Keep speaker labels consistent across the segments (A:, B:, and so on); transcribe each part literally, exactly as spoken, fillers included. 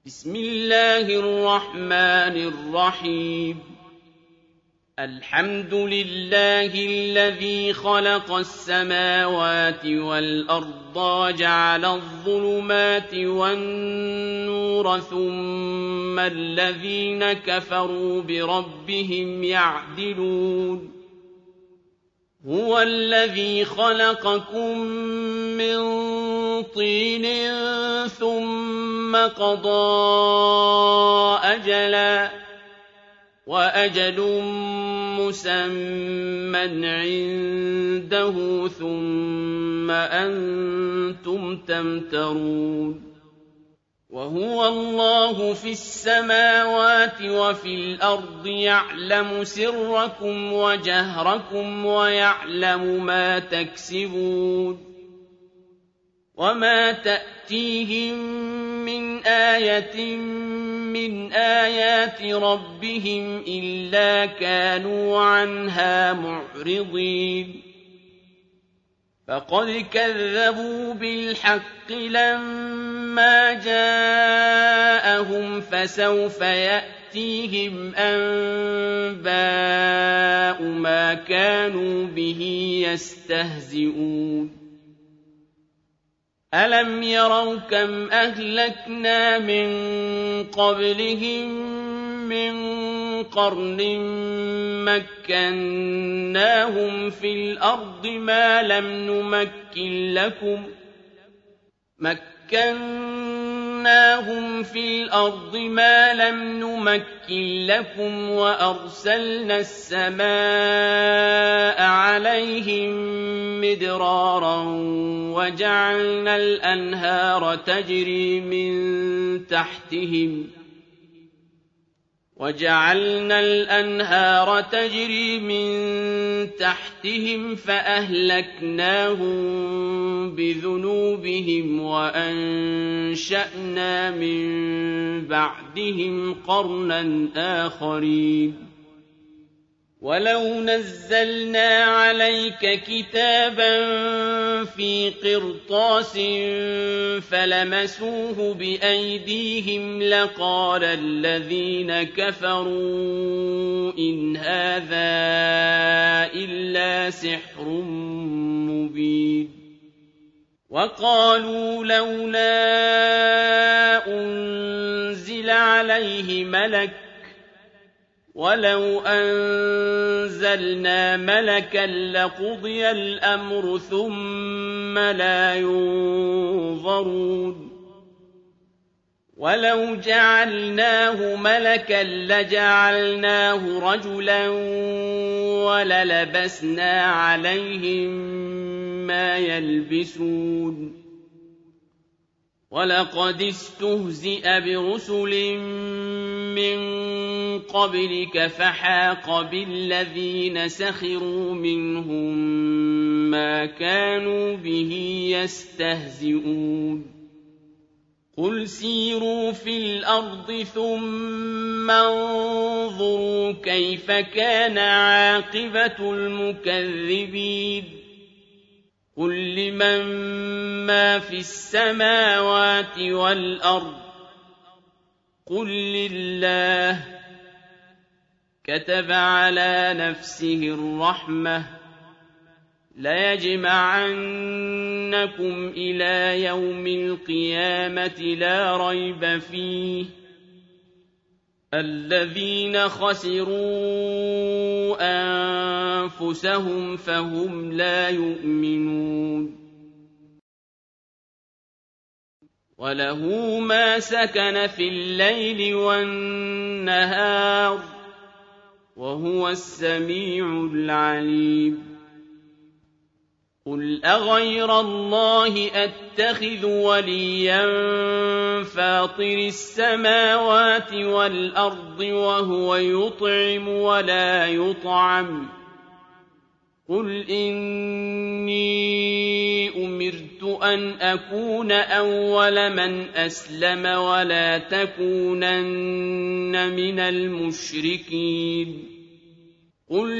A: بسم الله الرحمن الرحيم الحمد لله الذي خلق السماوات والأرض وجعل الظلمات والنور ثم الذين كفروا بربهم يعدلون هو الذي خلقكم من طين ثم قضى أجلا وأجل مسمى عنده ثم أنتم تمترون وهو الله في السماوات وفي الأرض يعلم سركم وجهركم ويعلم ما تكسبون وما تأتيهم من آية من آيات ربهم إلا كانوا عنها معرضين فقد كذبوا بالحق لما جاءهم فسوف يأتيهم أنباء ما كانوا به يستهزئون ألم يروا كم أهلكنا من قبلهم من قرن مكناهم في الأرض ما لم نمكن لكم مكناهم في الأرض ما لم نمكن لكم وأرسلنا السماء عليهم مدرارا وجعلنا الأنهار تجري من تحتهم وجعلنا الأنهار تجري من تحتهم فأهلكناهم بذنوبهم وأنشأنا من بعدهم قرنا آخرين ولو نزلنا عليك كتابا في قرطاس فلمسوه بأيديهم لقال الذين كفروا إن هذا إلا سحر مبين وقالوا لولا أنزل عليه ملك ولو أنزلنا ملكا لقضي الأمر ثم لا ينظرون ولو جعلناه ملكا لجعلناه رجلا وللبسنا عليهم ما يلبسون ولقد استهزئ برسل من قبلك فحاق بالذين سخروا منهم ما كانوا به يستهزئون قل سيروا في الأرض ثم انظروا كيف كان عاقبة المكذبين قل لمن ما في السماوات والأرض قل لله كتب على نفسه الرحمة ليجمعنكم إلى يوم القيامة لا ريب فيه الذين خسروا أنفسهم فهم لا يؤمنون وله ما سكن في الليل والنهار وهو السميع العليم قل أغير الله أتخذ وليا فاطر السماوات والأرض وهو يطعم ولا يطعم قل إني أمرت أن أكون أول من أسلم ولا تكونن من المشركين قل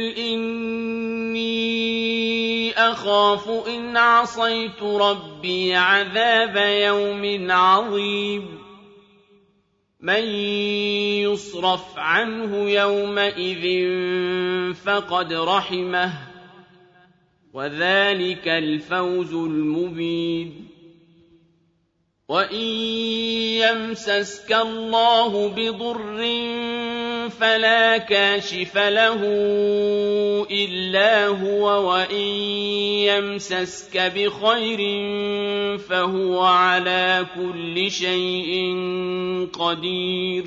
A: إني أخاف إن عصيت ربي عذاب يوم عظيم مَن يُصْرَفْ عَنْهُ يَوْمَئِذٍ فَقَدْ رَحِمَهُ ۚ وَذَٰلِكَ الْفَوْزُ الْمُبِينُ وَإِن يَمْسَسْكَ اللَّهُ بِضُرٍّ فَلَا كَاشِفَ لَهُ إِلَّا هُوَ وَإِن يَمْسَسْكَ بِخَيْرٍ فَهُوَ عَلَىٰ كُلِّ شَيْءٍ قَدِيرٌ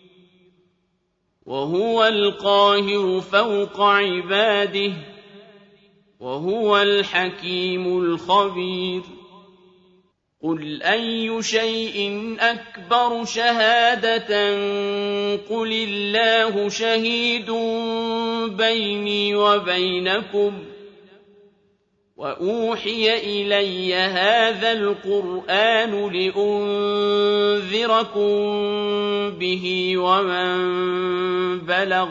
A: وَهُوَ الْقَاهِرُ فَوْقَ عِبَادِهِ وَهُوَ الْحَكِيمُ الْخَبِيرُ قُلْ أَيُّ شَيْءٍ أَكْبَرُ شَهَادَةً قُلِ اللَّهُ شَهِيدٌ بَيْنِي وَبَيْنَكُمْ وَأُوحِيَ إِلَيَّ هَٰذَا الْقُرْآنُ لِأُنذِرَكُم بِهِ وَمَن بَلَغَ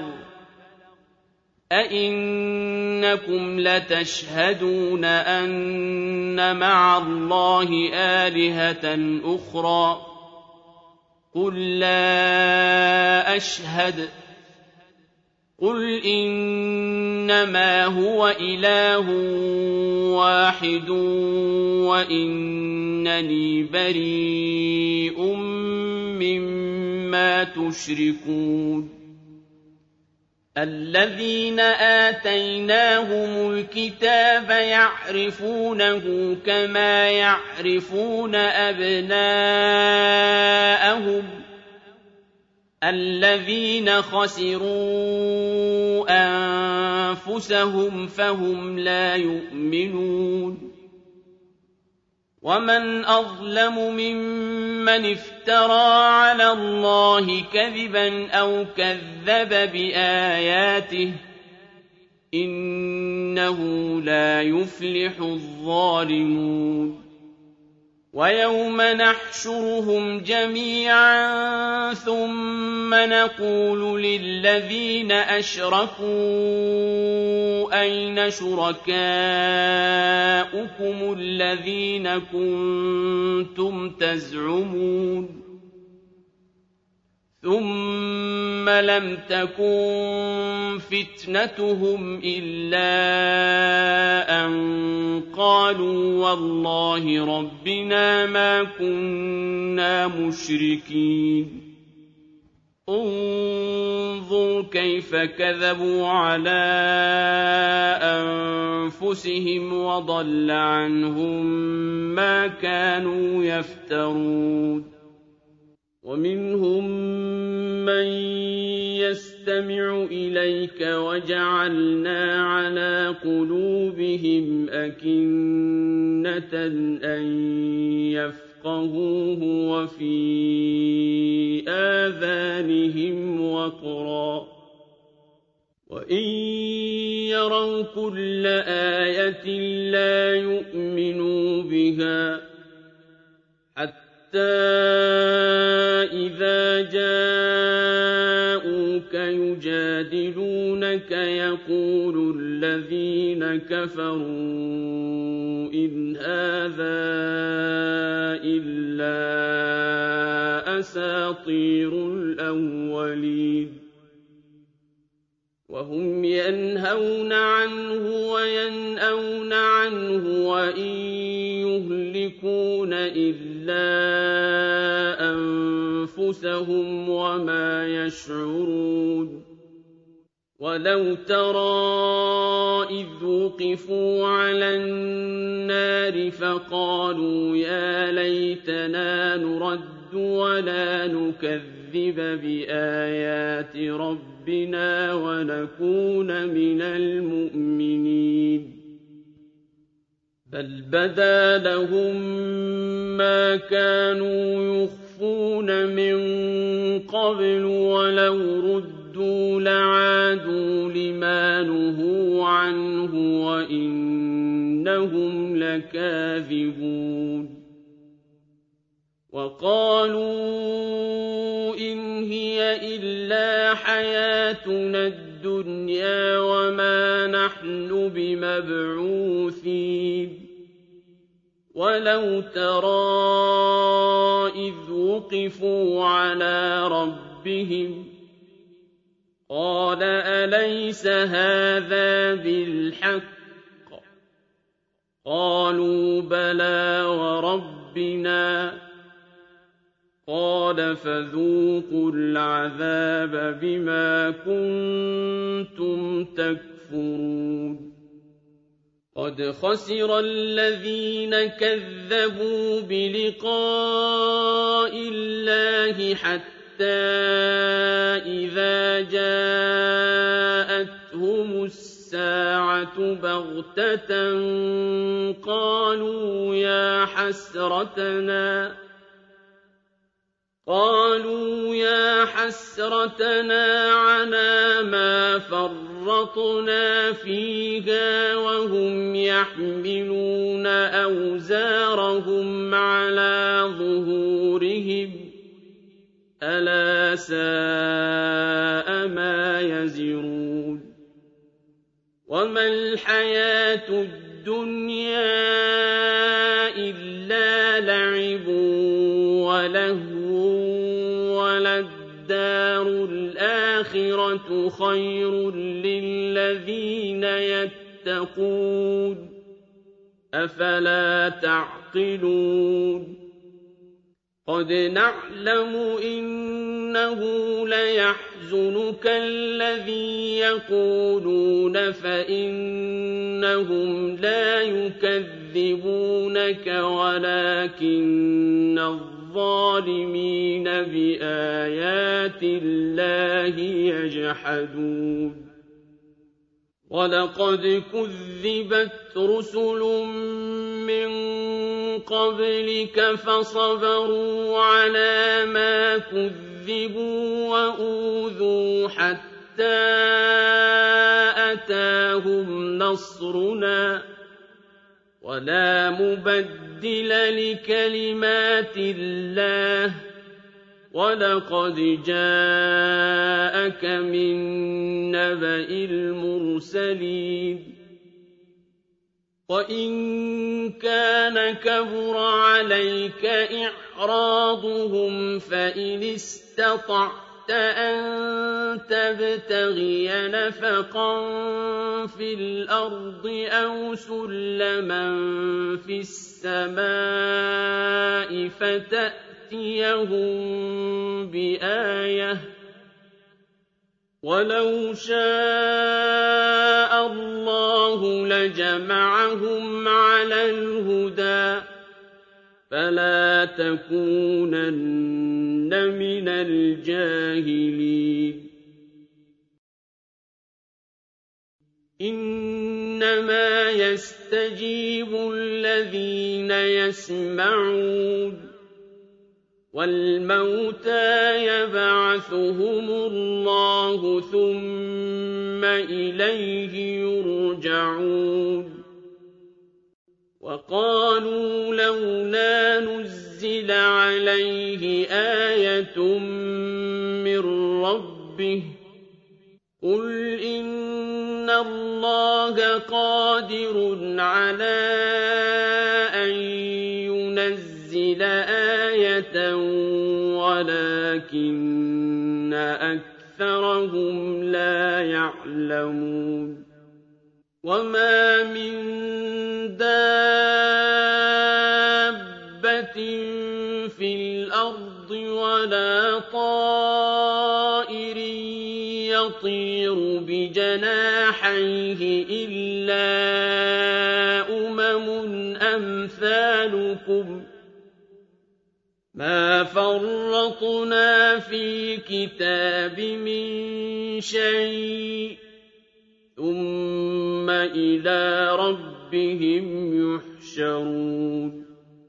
A: أَئِنَّكُمْ لَتَشْهَدُونَ أَنَّ مَعَ اللَّهِ آلِهَةً أُخْرَىٰ قُل لَّا أَشْهَدُ قُلْ إِنَّمَا هُوَ إِلَٰهٌ وَاحِدٌ وَإِنَّنِي بَرِيءٌ مِّمَّا تُشْرِكُونَ الَّذِينَ آتَيْنَاهُمُ الْكِتَابَ يَعْرِفُونَهُ كَمَا يَعْرِفُونَ أَبْنَاءَهُمُ ۘ الَّذِينَ خَسِرُوا أَنفُسَهُمْ فَهُمْ لَا يُؤْمِنُونَ وَمَنْ أَظْلَمُ مِمَّنِ افْتَرَىٰ عَلَى اللَّهِ كَذِبًا أَوْ كَذَّبَ بِآيَاتِهِ ۚ إِنَّهُ لَا يُفْلِحُ الظَّالِمُونَ وَيَوْمَ نَحْشُرُهُمْ جَمِيعًا ثُمَّ نَقُولُ لِلَّذِينَ أَشْرَكُوا أَيْنَ شُرَكَاؤُكُمُ الَّذِينَ كُنتُمْ تَزْعُمُونَ ثُمَّ لَمْ تَكُن فِتْنَتُهُمْ إِلَّا أَن قَالُوا وَاللَّهِ رَبِّنَا مَا كُنَّا مُشْرِكِينَ انظُرْ كَيْفَ كَذَبُوا عَلَىٰ أَنفُسِهِمْ وَضَلَّ عَنْهُم مَّا كَانُوا يَفْتَرُونَ وَمِنْهُم مَّن يَسْتَمِعُ إِلَيْكَ وَجَعَلْنَا عَلَىٰ قُلُوبِهِمْ أَكِنَّةً أَن يَفْقَهُوهُ وَفِي آذَانِهِمْ وَقْرًا ۚ وَإِن يَرَوْا كُلَّ آيَةٍ لَّا يُؤْمِنُوا بِهَا ۚ حَتَّىٰ إِذَا جَاءُوكَ يُجَادِلُونَكَ يَقُولُ الَّذِينَ كَفَرُوا إِنْ هَٰذَا إِلَّا أَسَاطِيرُ الْأَوَّلِينَ وَهُمْ يَنْهَوْنَ عَنْهُ وَيَنْأَوْنَ عَنْهُ وَإِن يُهْلِكُونَ إِلَّا أَنفُسَهُمْ وَمَا يَشْعُرُونَ وَلَوْ تَرَىٰ إِذْ وُقِفُوا عَلَى النَّارِ فَقَالُوا يَا لَيْتَنَا نُرَدُّ وَلَا نُكَذِّبَ بِآيَاتِ رَبِّنَا وَنَكُونَ مِنَ الْمُؤْمِنِينَ بَلْ بَدَا لَهُم مَّا كَانُوا يُخْفُونَ مِن قَبْلُ وَلَوْ رُدُّوا لَعَادُوا لِمَا نُهُوا عَنْهُ وَإِنَّهُمْ لَكَاذِبُونَ وَقَالُوا إِنْ هِيَ إِلَّا حَيَاتُنَا الدُّنْيَا وَمَا نَحْنُ بِمَبْعُوثِينَ وَلَوْ تَرَىٰ إِذْ وُقِفُوا عَلَىٰ ربهم قال أليس هذا بالحق قالوا بلى وربنا قال فذوقوا العذاب بما كنتم تكفرون قد خسر الذين كذبوا بلقاء الله حتى إذا جاءتهم الساعة بغتة قالوا يا حسرتنا قالوا يا حسرتنا على ما فرطنا فيها وهم يحملون أوزارهم على ظهورهم ألا ساء ما يزرون وما الحياة الدنيا إلا لعب ولهو وللدار الآخرة خير للذين يتقون أفلا تعقلون قد نعلم إنه ليحزنك الذي يقولون فإنهم لا يكذبونك ولكن الظالمين بآيات الله يجحدون ولقد كذبت رسل من قبلك فصبروا على ما كذبوا وأوذوا حتى أتاهم نصرنا ولا مبدل لكلمات الله ولقد جاءك من نبأ المرسلين وإن كان كبر عليك إعراضهم فإن استطعت أن تبتغي نفقا في الأرض أو سلما في السماء فتأتيهم بآية ولو شاء الله لجمعهم على الهدى فلا تكونن من الجاهلين إنما يستجيب الذين يسمعون والموتى يبعثهم الله ثم إليه يرجعون وقالوا لولا نزل عليه آية من ربه قل إن الله قادر على أن ينزل آية ولكن أكثرهم لا يعلمون وما من دابة في الأرض ولا طائر يطير بجناحيه إلا أمم أمثالكم ما فرطنا في كتاب من شيء ثم إلى ربهم يحشرون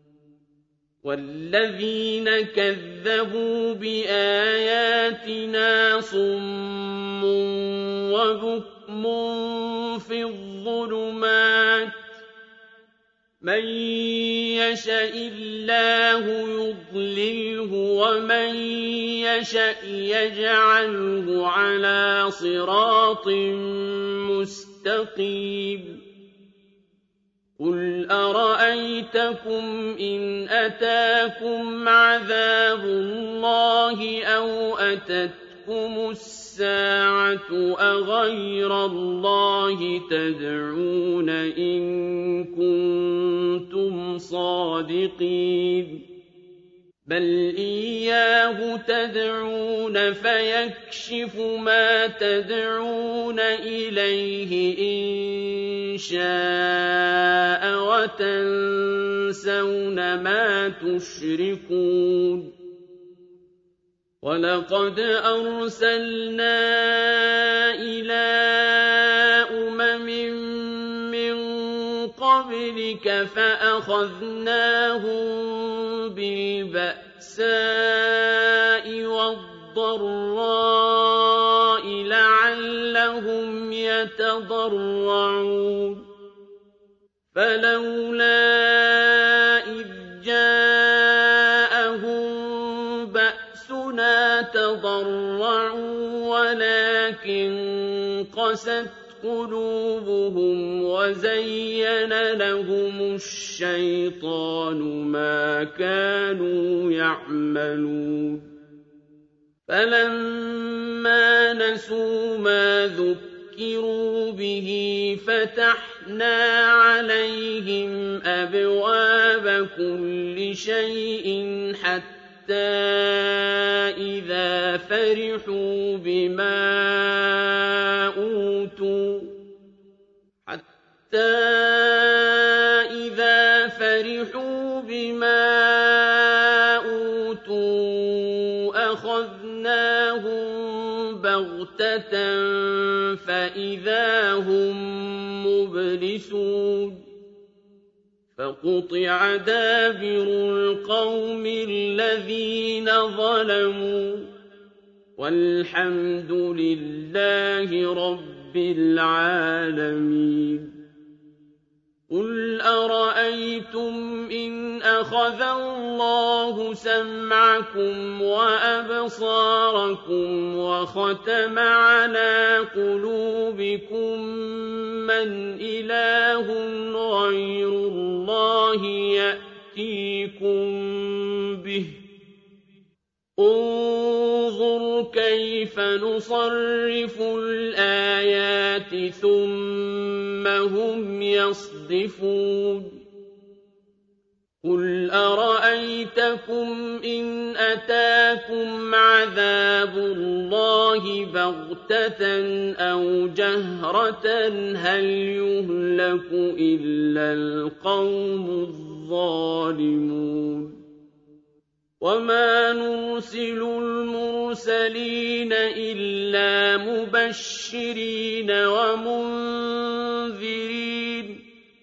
A: والذين كذبوا بآياتنا صم وبكم في الظلمات من يشاء الله يضلله ومن يشاء يجعله على صراط مستقيم قُلْ أَرَأَيْتَكُمْ إِنْ أَتَاكُمْ عَذَابُ اللَّهِ أَوْ أَتَتْكُمُ السَّاعَةُ أَغَيْرَ اللَّهِ تَدْعُونَ إِن كُنتُمْ صَادِقِينَ بَلْ إِيَّاهُ تَدْعُونَ فَيَكْشِفُ مَا تَدْعُونَ إِلَيْهِ إِن شَاءَ وَتَنسَوْنَ مَا تُشْرِكُونَ وَلَقَدْ أَرْسَلْنَا إِلَىٰ أُمَمٍ مِّن قَبْلِكَ فَأَخَذْنَاهُم بِالْبَأْسَاءِ وَالضَّرَّاءِ لَعَلَّهُمْ يَتَضَرَّعُونَ فَلَوْلَا إِذْ جَاءَهُم بَأْسُنَا تَضَرَّعُوا وَلَٰكِن قَسَتْ قُلُوبُهُمْ وَزَيَّنَ لَهُمُ الشَّيْطَانُ مَا كَانُوا يَعْمَلُونَ فَلَمَّا نَسُوا مَا ذُكِّرُوا بِهِ فَتَحْنَا عَلَيْهِمْ أَبْوَابَ كُلِّ شَيْءٍ حَتَّىٰ إِذَا فَرِحُوا بِمَا أُوتُوا حَتَّىٰ إِذَا فَرِحُوا بِمَا أُوتُوا أَخَذْنَاهُم بَغْتَةً فَإِذَا هُم مُّبْلِسُونَ فَقُطِعَ دَابِرُ الْقَوْمِ الَّذِينَ ظَلَمُوا وَالْحَمْدُ لِلَّهِ رَبِّ الْعَالَمِينَ قُلْ أَرَأَيْتُمْ إِنْ أَخَذَ اللَّهُ سَمْعَكُمْ وَأَبْصَارَكُمْ وَخَتَمَ عَلَىٰ قُلُوبِكُم مَّنْ إِلَٰهٌ غَيْرُ اللَّهِ يَأْتِيكُم بِهِ ۗ انظُرْ كَيْفَ نُصَرِّفُ الْآيَاتِ ثُمَّ هُمْ يَصْدِفُونَ قُلْ أَرَأَيْتَكُمْ إِنْ أَتَاكُمْ عَذَابُ اللَّهِ بَغْتَةً أَوْ جَهْرَةً هَلْ يُهْلَكُ إِلَّا الْقَوْمُ الظَّالِمُونَ وَمَا نُرْسِلُ الْمُرْسَلِينَ إِلَّا مُبَشِّرِينَ وَمُنذِرِينَ ۖ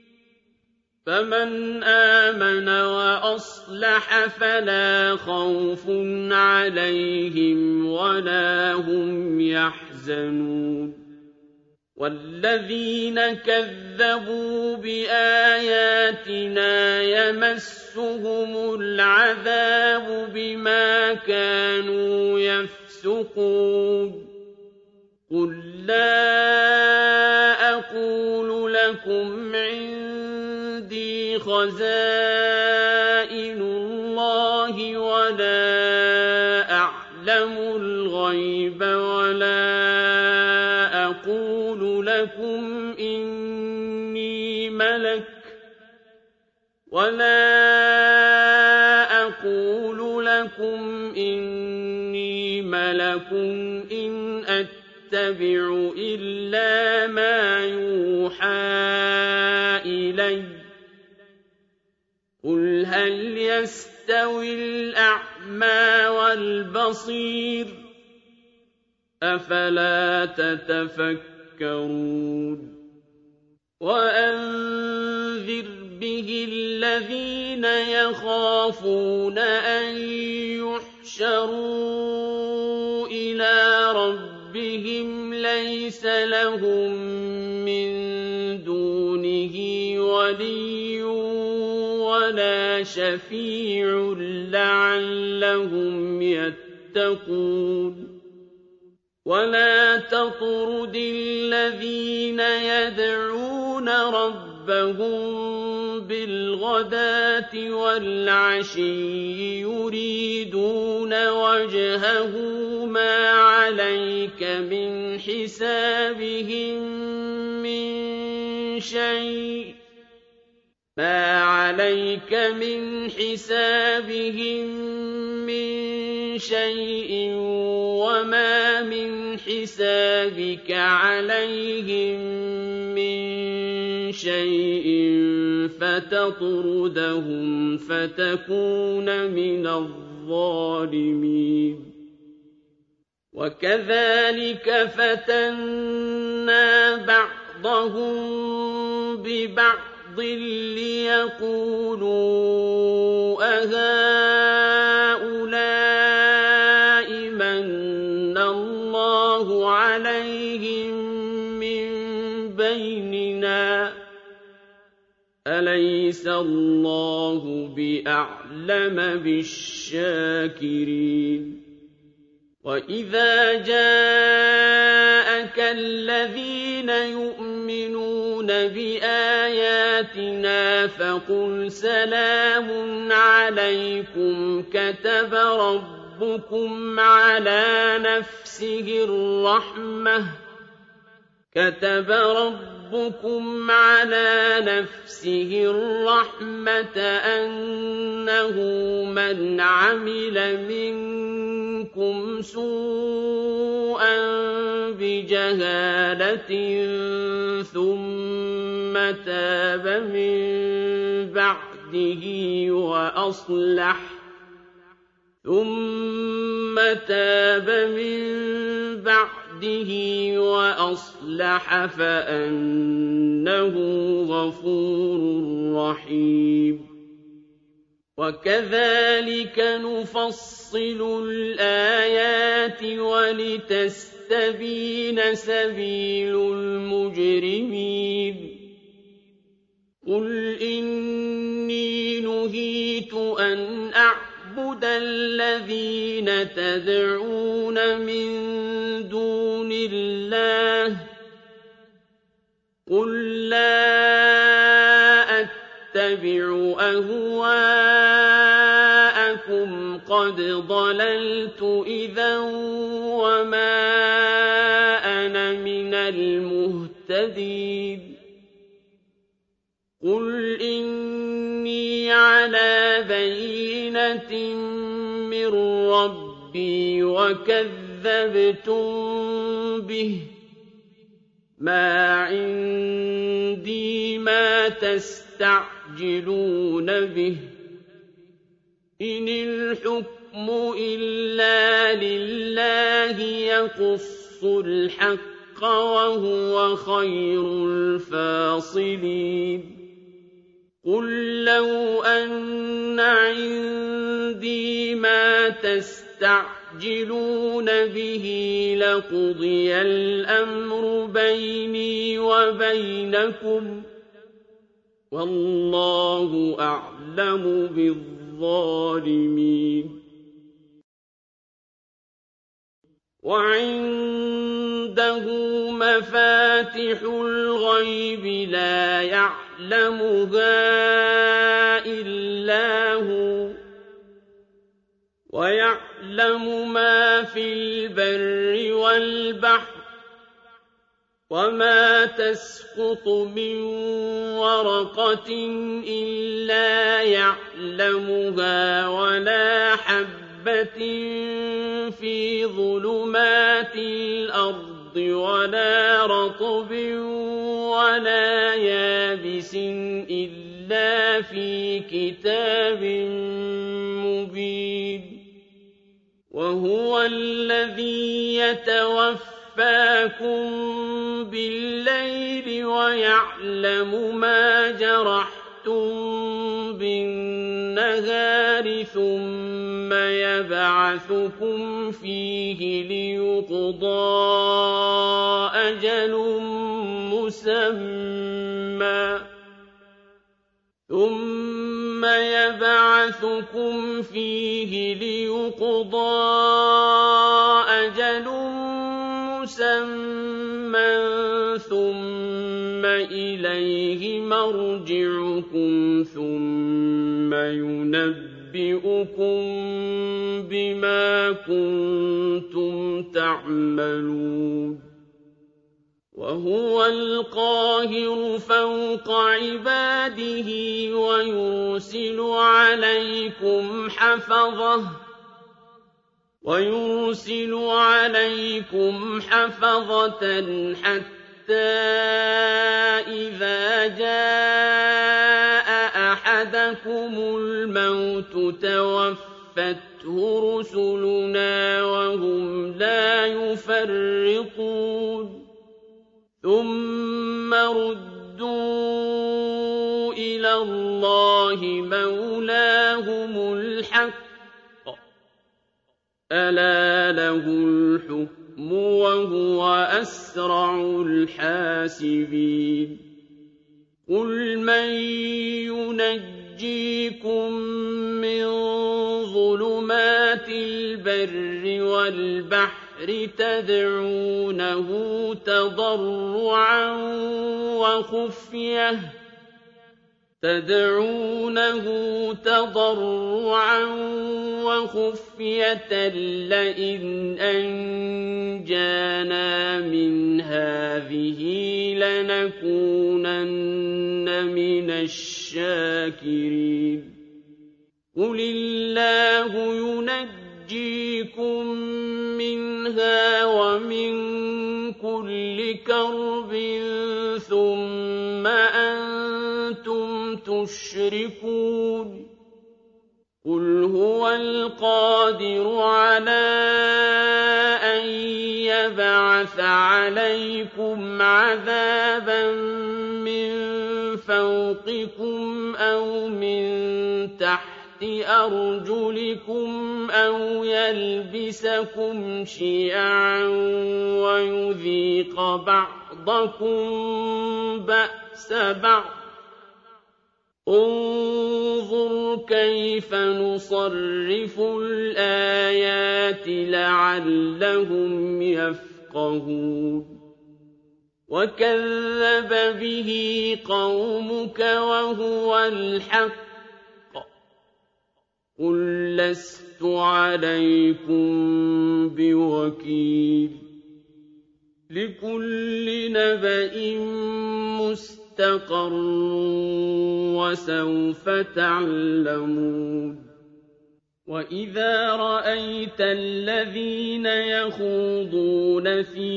A: فَمَنْ آمَنَ وَأَصْلَحَ فَلَا خَوْفٌ عَلَيْهِمْ وَلَا هُمْ يَحْزَنُونَ وَالَّذِينَ كَذَّبُوا بِآيَاتِنَا يَمَسُّهُمُ الْعَذَابُ بِمَا كَانُوا يَفْسُقُونَ قُل لَّا أَقُولُ لَكُمْ عِندِي خَزَائِنُ اللَّهِ وَلَا أَعْلَمُ الْغَيْبَ وَلَا أَقُولُ لَكُمْ إِنِّي مَلَكٌ وَلَا أَقُولُ لَكُمْ إِنِّي مَلَكٌ إِنْ أَتَّبِعُ إِلَّا مَا يُوحَىٰ إِلَيَّ ۚ قُلْ هَلْ يَسْتَوِي الْأَعْمَىٰ وَالْبَصِيرُ أَفَلَا تَتَفَكَّرُونَ وَأَنذِرْ بِهِ الَّذِينَ يَخَافُونَ أَن يُحْشَرُوا إِلَىٰ رَبِّهِمْ لَيْسَ لَهُم مِّن دُونِهِ وَلِيٌّ وَلَا شَفِيعٌ لَّعَلَّهُمْ يَتَّقُونَ وَلَا تَطْرُدِ الَّذِينَ يَدْعُونَ رَبَّهُم بِالْغَدَاةِ وَالْعَشِيِّ يُرِيدُونَ وَجْهَهُ مَا عَلَيْكَ مِنْ حِسَابِهِم مِّن شَيْءٍ مَا عَلَيْكَ مِنْ حِسَابِهِم مِّن شَيْءٍ وَمَا مِنْ حِسَابِكَ عَلَيْهِم مِّن شَيْءٍ فَتَطْرُدَهُمْ فَتَكُونَ مِنَ الظَّالِمِينَ وَكَذَلِكَ فَتَنَّا بَعْضَهُم بِبَعْضٍ لِّيَقُولُوا أَهَٰؤُلَاءِ مَنَّ اللَّهُ عَلَيْهِم مِّن بَيْنِنَا ۗ أَلَيْسَ اللَّهُ بِأَعْلَمَ بِالشَّاكِرِينَ وَإِذَا جَاءَكَ الَّذِينَ يُؤْمِنُونَ بِآيَاتِنَا فَقُلْ سَلَامٌ عَلَيْكُمْ كَتَبَ رَبُّكُمْ عَلَىٰ نَفْسِهِ الرَّحْمَةَ كتب ربكم على نفسه الرحمة أنه من عمل منكم سوءا بجهالة ثم تاب من بعده وأصلح ثم تاب من بعده وأصلح فأنه غفور رحيم وكذلك نفصل الآيات ولتستبين سبيل المجرمين قل إني نهيت أن أعبد أعبد الذين تدعون من دون الله قل لا أتبع أهواءكم قد ضللت إذا وما أنا من المهتدين قل إني على بينة من ربي وكذبتم به ما عندي ما تستعجلون به إن الحكم إلا لله يقص الحق وهو خير الفاصلين قل لو أن عندي ما تستعجلون به لقضي الأمر بيني وبينكم والله أعلم بالظالمين وعنده مفاتح الغيب لا يعلمها إلا هو ويعلم ما في البر والبحر وما تسقط من ورقة إلا يعلمها ولا حبة في ظلمات الأرض ولا رطب ولا يابس إلا في كتاب مبين وهو الذي يتوفاكم بالليل ويعلم ما جرحتم بالنهار ثم يبعثكم فيه ليقضى أجل مسمى ثم يبعثكم فيه ليقضى أجل مسمى ثم إليه مرجعكم ثُمَّ يُنَبِّئُكُم بِمَا كُنتُمْ تَعْمَلُونَ وَهُوَ الْقَاهِرُ فَوْقَ عِبَادِهِ وَيُرْسِلُ عَلَيْكُمْ حَفَظَةً وَيُرْسِلُ عَلَيْكُمْ حَفَظَةً حَتَّى إِذَا جَاءَ أَحَدَكُمُ الْمَوْتُ تَوَفَّتْهُ رُسُلُنَا وَهُمْ لَا يُفَرِّطُونَ ثُمَّ رُدُّوا إِلَى اللَّهِ مَوْلَاهُمُ الْحَقِّ أَلَا لَهُ الْحُكْمُ وَهُوَ أَسْرَعُ الْحَاسِبِينَ قُلْ مَن يُنَجِّيكُم مِّن ظُلُمَاتِ الْبَرِّ وَالْبَحْرِ تَدْعُونَهُ تَضَرُّعًا وَخُفْيَةً تدعونه تضرعا وخفية لئن أنجانا من هذه لنكونن من الشاكرين قل الله ينجيكم منها ومن كل كرب ثم أنتم تشركون قل هو القادر على أن يبعث عليكم عذابا من فوقكم أو من تحت أرجلكم أو يلبسكم شيعا ويذيق بعضكم بأس بعض انظر كيف نصرف الآيات لعلهم يفقهون وكذب به قومك وهو الحق قل لست عليكم بوكيل لكل نبأ مستقر وسوف تعلمون وإذا رأيت الذين يخوضون في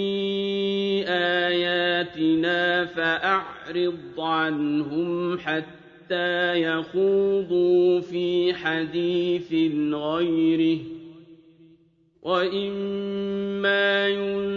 A: آياتنا فأعرض عنهم حتى يخوضوا في حديث غيره وإما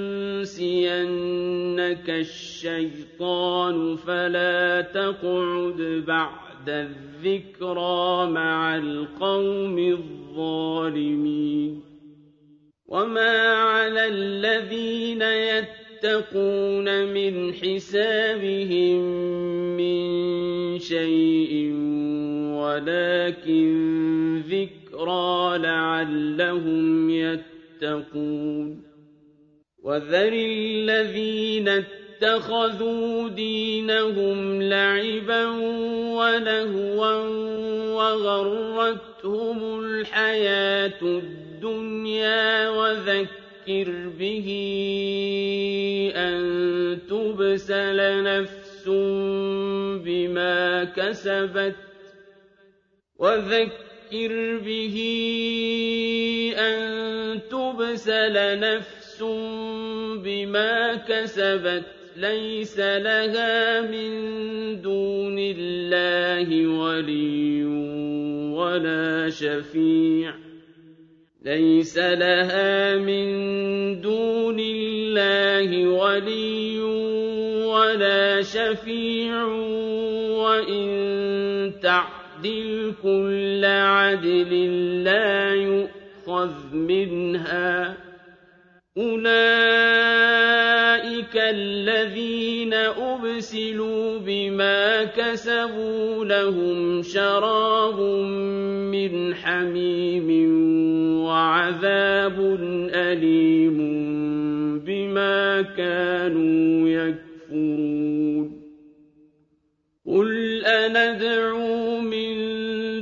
A: ينسينك الشيطان فلا تقعد بعد الذكرى مع القوم الظالمين وما على الذين يتقون من حسابهم من شيء ولكن ذكرى لعلهم يتقون وذر الذين اتخذوا دينهم لعبا ولهوا وغرتهم الحياة الدنيا وذكر به أن تبسل نفس بما كسبت وذكر به أن تبسل نفس بما كسبت ليس لها من دون الله ولي ولا شفيع ليس لها من دون الله ولي ولا شفيع وإن تعدل كل عدل لا يؤخذ منها أولئك الذين أبسلوا بما كسبوا لهم شراب من حميم وعذاب أليم بما كانوا يكفرون قل أندعو من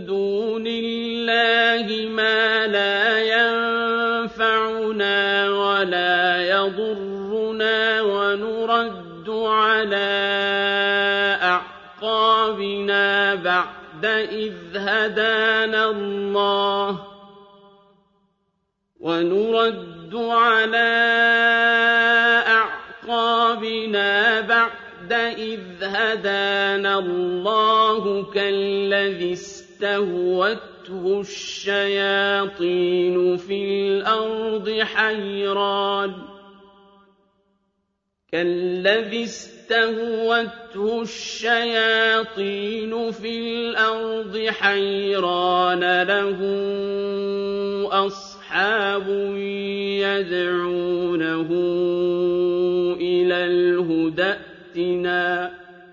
A: ولا يضرنا ونرد على أعقابنا بعد إذ هدانا الله ونرد على أعقابنا بعد إذ هدانا الله كالذي استهوته الشياطين في الأرض حيران كالذي استهوته الشياطين في الأرض حيران له أصحاب يدعونه إلى الهدى ائتنا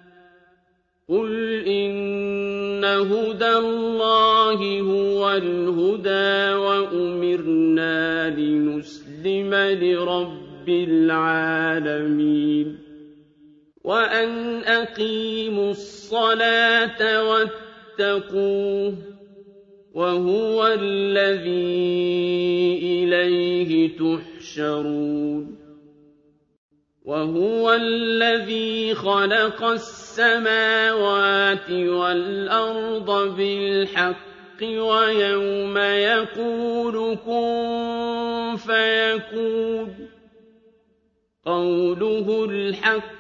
A: قل إن هدى الله هو الهدى وأمرنا لنسلم لرب العالمين وأن أقيموا الصلاة واتقوه وهو الذي إليه تحشرون وهو الذي خلق السماوات والأرض بالحق ويوم يقول كن فيكون قوله الحق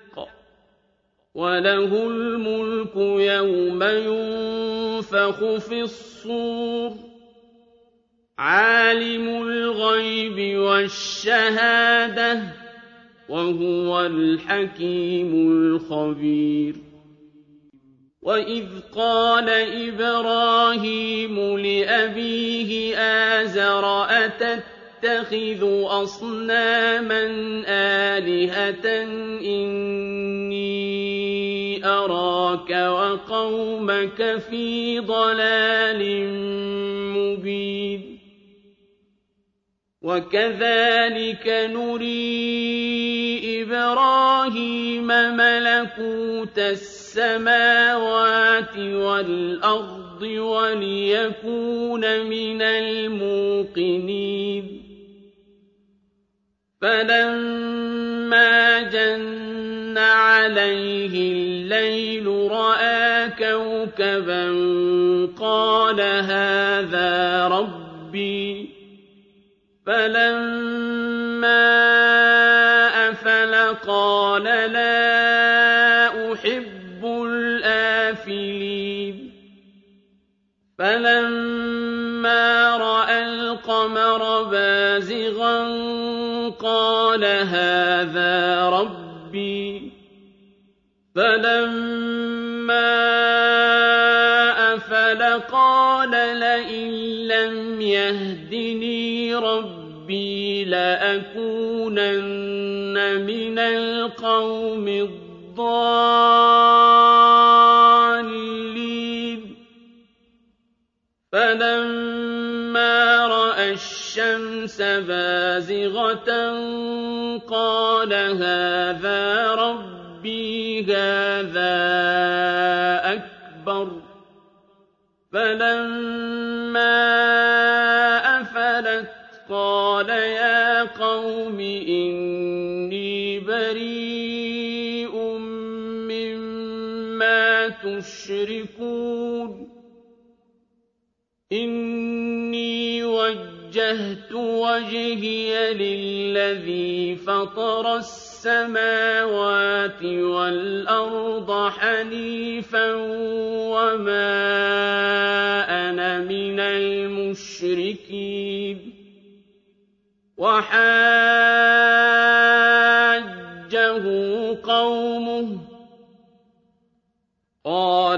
A: وله الملك يوم ينفخ في الصور عالم الغيب والشهادة وهو الحكيم الخبير وإذ قال إبراهيم لأبيه آزر أتتخذ أصناما آلهة إني أراك وقومك في ضلال مبين وكذلك نري إبراهيم ملكوت السماوات والأرض وليكون من الموقنين فلما جن عليه الليل رأى كوكبا قال هذا ربي فلما أفل قال لا أحب الآفلين فلما رأى القمر بازغا قال هذا ربي فلما أفل قال لئن لم يهدني ربي لأكونن من القوم الضالين فلما رأى الشمس بازغة قال هذا ربي هذا أكبر فلما أفلت قال يا قوم إني بريء مما تشركون إني وجهت وجهي للذي فطر السماوات والأرض حنيفا وما أنا من المشركين وحاجه قومه قال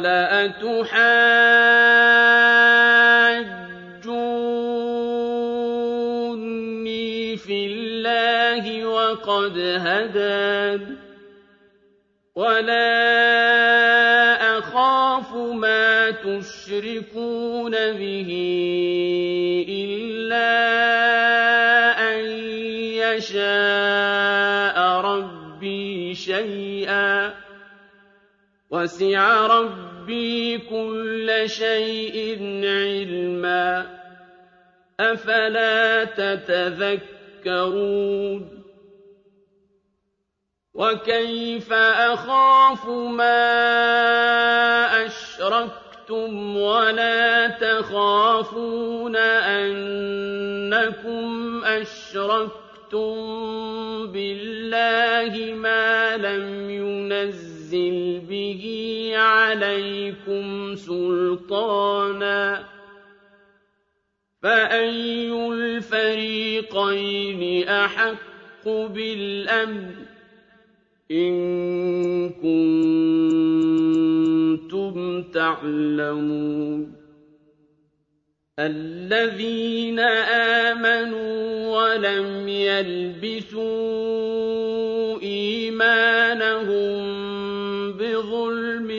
A: أتحاجوني في الله وقد هدان ولا أخاف ما تشركون به إلا أن يشاء ربي شيئا وسع ربي كل شيء علما أفلا تتذكرون تذكرون وكيف أخاف ما أشركتم ولا تخافون أنكم أشركتم بالله ما لم ينزل به عليكم سلطانا فأي الفريقين أحق بالأمن إن كنتم تعلمون الذين آمنوا ولم يلبسوا إيمانهم بظلم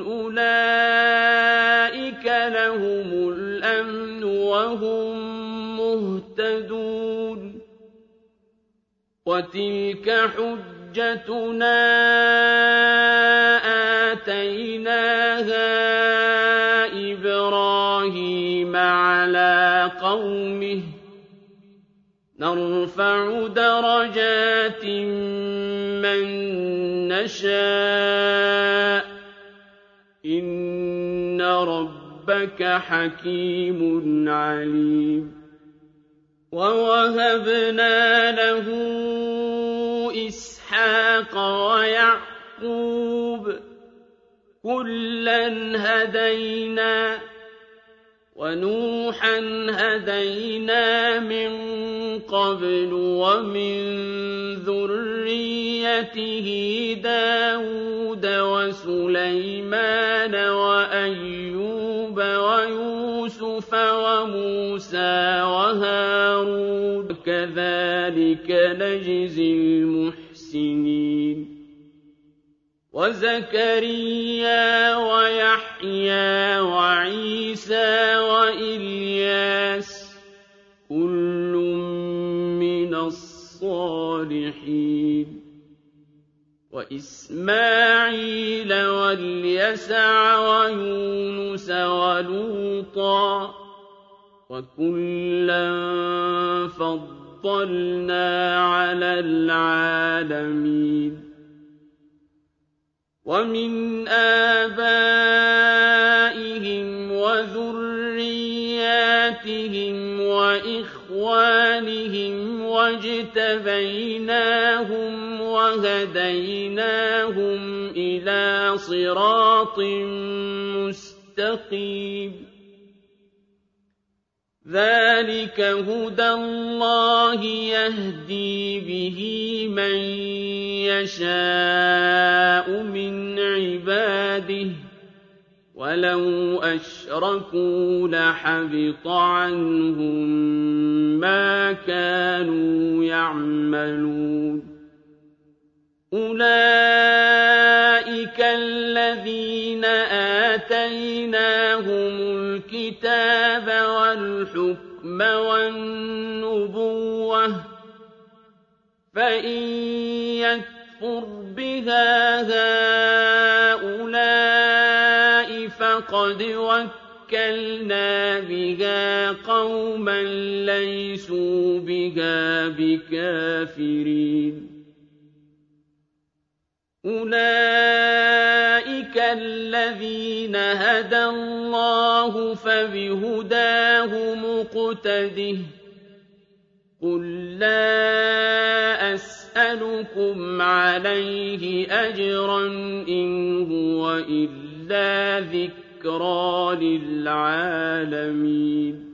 A: أولئك لهم الأمن وهم مهتدون وتلك حجتنا آتيناها إبراهيم على قومه نرفع درجات من نشاء إن ربك حكيم عليم ووهبنا له إسحاق ويعقوب كلا هدينا ونوحا هدينا من قبل ومن ذريته داود وسليمان وأيوب ويوسف وموسى وهارون كذلك نجزي المحسنين وزكريا ويحيى وعيسى وإلياس كل من الصالحين وإسماعيل واليسع ويونس ولوطا وكلا فضلنا على العالمين ومن آبائهم وذرياتهم وإخوانهم واجتبيناهم وهديناهم إلى صراط مستقيم ذلك هدى الله يهدي به من يشاء من عباده ولو أشركوا لحبط عنهم ما كانوا يعملون أولئك الذين آتيناهم الكتاب والحكم والنبوة فإن يكفر بها هؤلاء فقد وكلنا بها قوما ليسوا بها بكافرين أولئك الذين هدى الله فبهداه مقتده قل لا أسألكم عليه أجرا إن هو إلا ذكرى للعالمين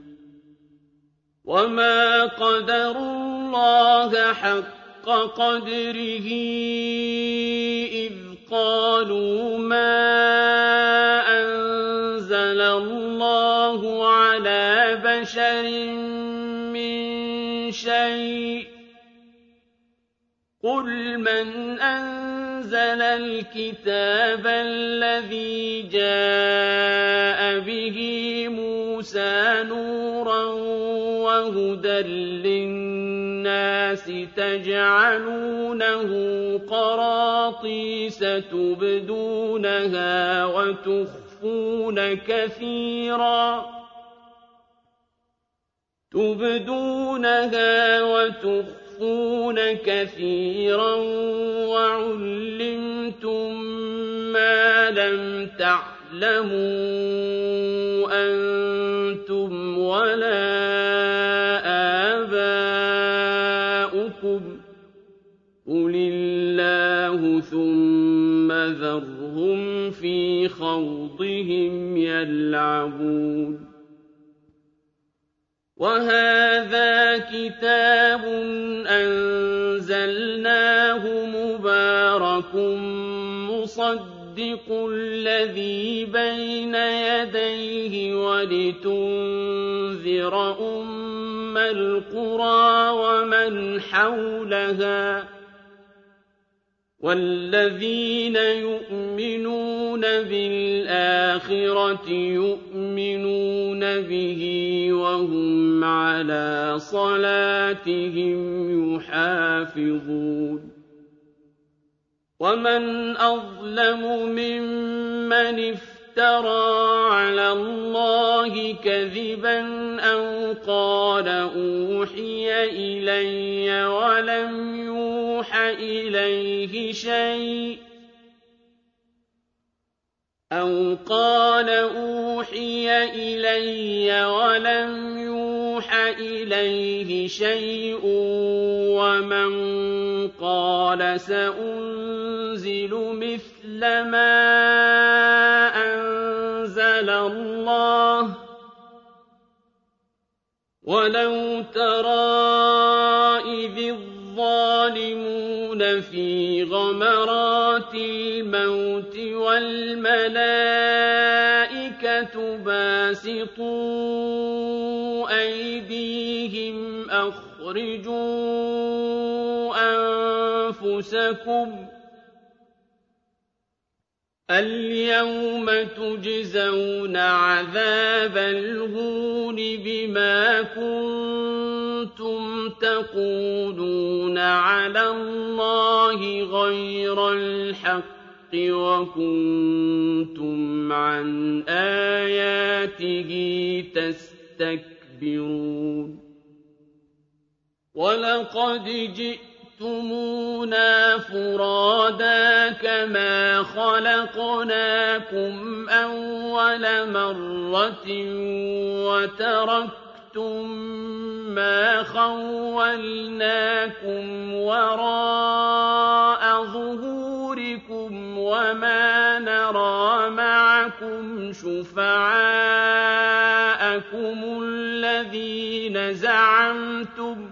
A: وما قدروا الله حق قدره إذ قالوا ما أنزل الله على بشر من شيء قل من أنزل الكتاب الذي جاء به موسى نورا وهدى للناس تجعلونه قراطيس تبدونها وتخفون كثيرا تُبْدُونَهَا وَتُخْفُونَ كَثِيرًا وَعُلِّمْتُم مَّا لَمْ تَعْلَمُوا أَنتُمْ وَلَا آبَاؤُكُمْ ۖ قُلِ اللَّهُ ثُمَّ ذَرْهُمْ فِي خَوْضِهِمْ يَلْعَبُونَ وَهَٰذَا كِتَابٌ أَنزَلْنَاهُ مُبَارَكٌ مُّصَدِّقُ الَّذِي بَيْنَ يَدَيْهِ وَلِتُنذِرَ أُمَّ الْقُرَىٰ وَمَنْ حَوْلَهَا ۚ وَالَّذِينَ يُؤْمِنُونَ بِالْآخِرَةِ يُؤْمِنُونَ بِهِ وَهُمْ عَلَىٰ صَلَاتِهِمْ يُحَافِظُونَ وَمَنْ أَظْلَمُ مِمَّنِ افْتَرَىٰ عَلَى اللَّهِ كَذِبًا أَوْ قَالَ أُوحِيَ إِلَيَّ وَلَمْ يُوحَ إِلَيْهِ شَيْءٌ أَوْ قَالَ أُوحِيَ إِلَيَّ وَلَمْ يُوحَ إِلَيْهِ شَيْءٌ وَمَنْ قَالَ سَأُنزِلُ مِثْلَ مَا أَنزَلَ اللَّهُ ۗ وَلَوْ تَرَىٰ إِذِ الظَّالِمُونَ فِي غَمَرَاتِ الْمَوْتِ وَالْمَلَائِكَةُ بَاسِطُو أَيْدِيهِمْ أَخْرِجُوا أَنفُسَكُمُ ۖ الْيَوْمَ تُجْزَوْنَ عَذَابَ الْهُونِ بِمَا كُنتُمْ تَقُولُونَ عَلَى اللَّهِ غَيْرَ الْحَقِّ وَكُنتُمْ عَنْ آيَاتِهِ تَسْتَكْبِرُونَ وَلَقَدْ جِئْتُمُونَا فُرَادَىٰ كَمَا خَلَقْنَاكُمْ أَوَّلَ مَرَّةٍ وَتَرَكْتُم مَّا خَوَّلْنَاكُمْ وَرَاءَ ظُهُورِكُمْ وَمَا نَرَىٰ مَعَكُمْ شُفَعَاءَكُمُ الَّذِينَ زَعَمْتُمْ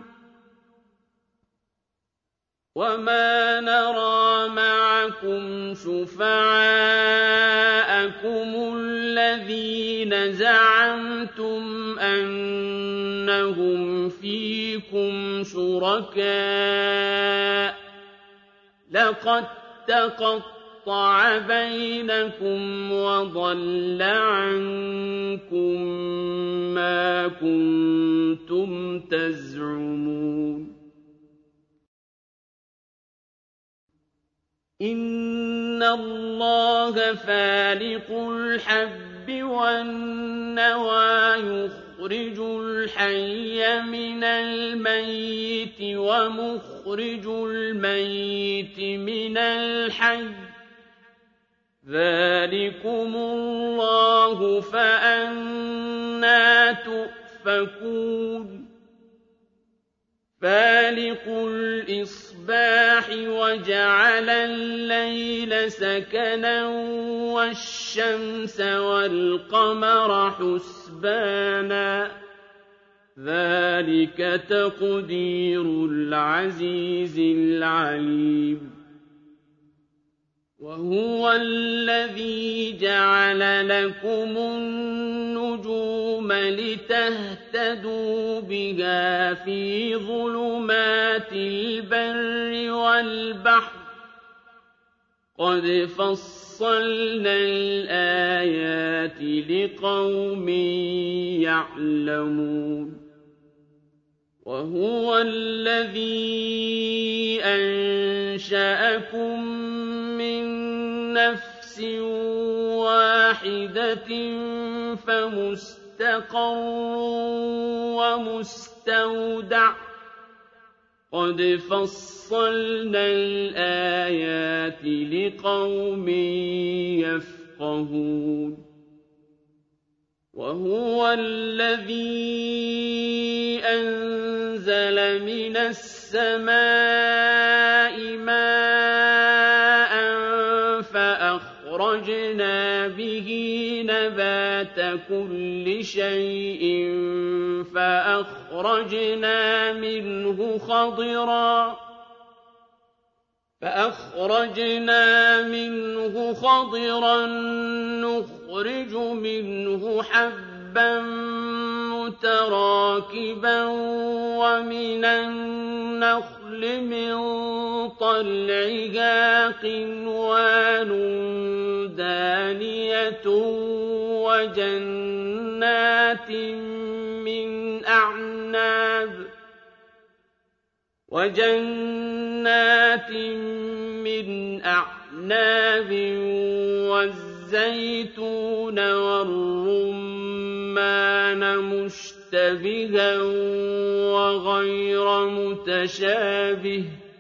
A: وَمَا نَرَىٰ مَعَكُمْ شُفَعَاءَكُمُ الَّذِينَ زَعَمْتُمْ أَنَّهُمْ فِيكُمْ شُرَكَاءُ ۚ لَقَد تَّقَطَّعَ بَيْنَكُمْ وَضَلَّ عَنكُم مَّا كُنتُمْ تَزْعُمُونَ إِنَّ اللَّهَ فَالِقُ الْحَبِّ وَالنَّوَىٰ يُخْرِجُ الْحَيَّ مِنَ الْمَيِّتِ وَمُخْرِجُ الْمَيِّتِ مِنَ الْحَيِّ ۚ ذَٰلِكُمُ اللَّهُ فَأَنَّىٰ تُؤْفَكُونَ فَالِقُ الْإِصْبَاحِ وَجَعَلَ اللَّيْلَ سَكَنًا وَالشَّمْسَ وَالْقَمَرَ حُسْبَانًا ۚ ذَٰلِكَ تَقْدِيرُ الْعَزِيزِ الْعَلِيمِ وَهُوَ الَّذِي جَعَلَ لَكُمُ النُّجُومَ لِتَهْتَدُوا بِهَا فِي ظُلُمَاتِ الْبَرِّ وَالْبَحْرِ ۗ قَدْ فَصَّلْنَا الْآيَاتِ لِقَوْمٍ يَعْلَمُونَ وَهُوَ الَّذِي أَنشَأَكُم مِّن نَّفْسٍ وَاحِدَةٍ فَمُسْتَقَرٌّ وَمُسْتَوْدَعٌ مستودع قد فصلنا الآيات لقوم يفقهون وهو الذي أنزل من السماء ماء فأخرجنا به نبات كل شيء فأخرجنا منه خضرا فأخرجنا منه خضرا نخرج منه حبا متراكبا ومن النخل من طلعها قنوان دانية وجنات من أعناب وجنات من أعناب والزيتون والرمان مشتبها وغير متشابه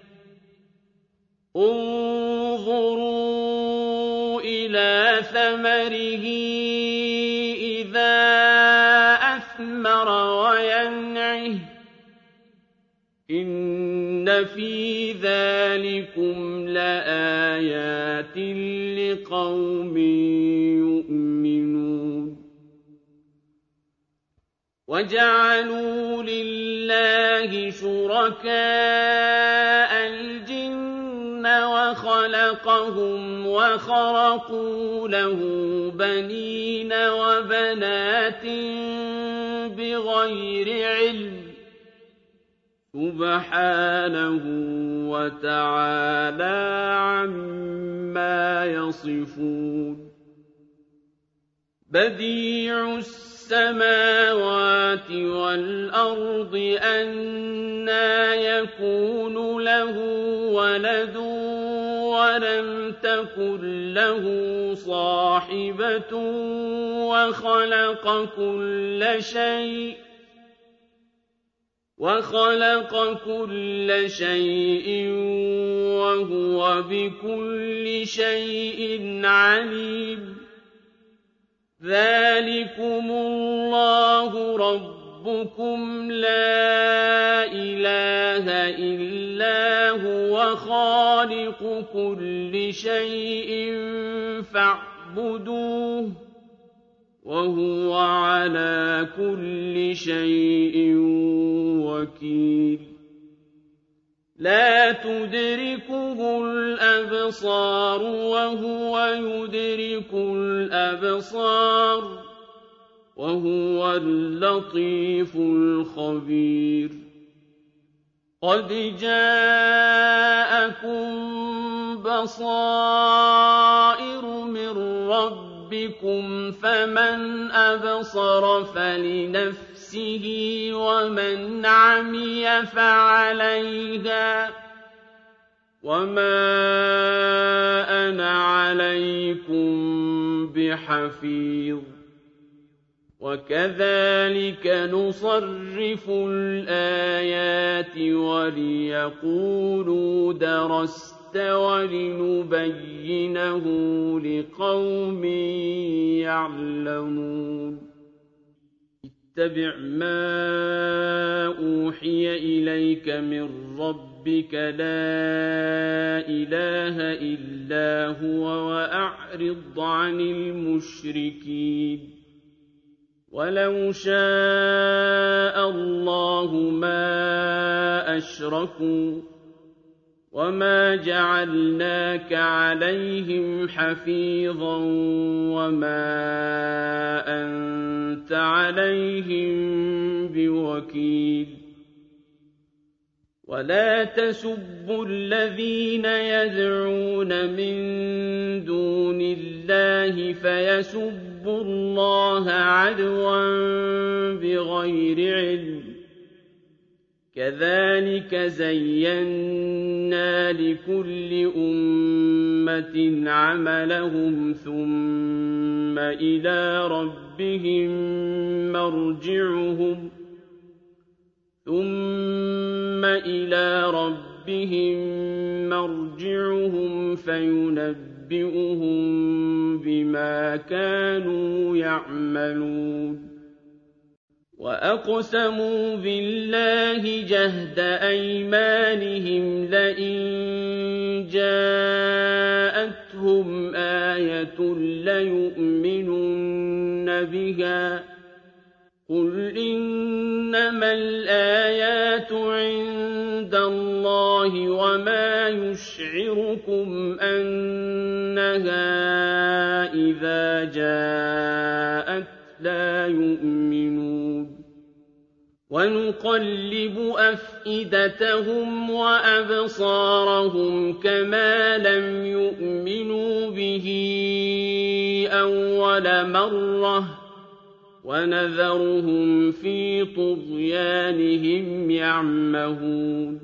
A: انظروا إلى ثمره إذا أثمر وينعه إن في ذلكم لآيات لقوم يؤمنون وجعلوا لله شركاء الجن وخلقهم وخرقوا له بنين وبنات بغير علم سبحانه وتعالى عما يصفون بديع السماوات والأرض أنى يكون له ولد ولم تكن له صاحبة وخلق كل شيء وخلق كل شيء وهو بكل شيء عليم ذلكم الله ربكم لا إله إلا هو خالق كل شيء فاعبدوه وهو على كل شيء وكيل لا تدركه الأبصار وهو يدرك الأبصار وهو اللطيف الخبير قد جاءكم بصائر من ربكم فمن أبصر فلنفسه ومن عمي فعليها وما أنا عليكم بحفيظ وكذلك نصرف الآيات وليقولوا درست ولنبينه لقوم يعلمون اتبع ما أوحي إليك من ربك لا إله إلا هو وأعرض عن المشركين ولو شاء الله ما أشركوا وما جعلناك عليهم حفيظا وما أنت عليهم بوكيل ولا تسبوا الذين يدعون من دون الله فيسبوا الله عدوا بغير علم كذلك زينا لكل أمة عملهم ثم إلى ربهم مرجعهم ثُمَّ إِلَىٰ رَبِّهِم مَّرْجِعُهُمْ فَيُنَبِّئُهُم بِمَا كَانُوا يَعْمَلُونَ وَأَقْسَمُوا بِاللَّهِ جَهْدَ أَيْمَانِهِمْ لَئِن جَاءَتْهُمْ آيَةٌ لَّيُؤْمِنُنَّ بِهَا ۚ قُلْ إِنَّمَا الْآيَاتُ عِندَ اللَّهِ وَمَا يُشْعِرُكُمْ أَنَّهَا إِذَا جَاءَتْ لَا يُؤْمِنُونَ وَنُقَلِّبُ أَفْئِدَتَهُمْ وَأَبْصَارَهُمْ كَمَا لَمْ يُؤْمِنُوا بِهِ أَوَّلَ مَرَّةٍ وَنَذَرُهُمْ فِي طُغْيَانِهِمْ يَعْمَهُونَ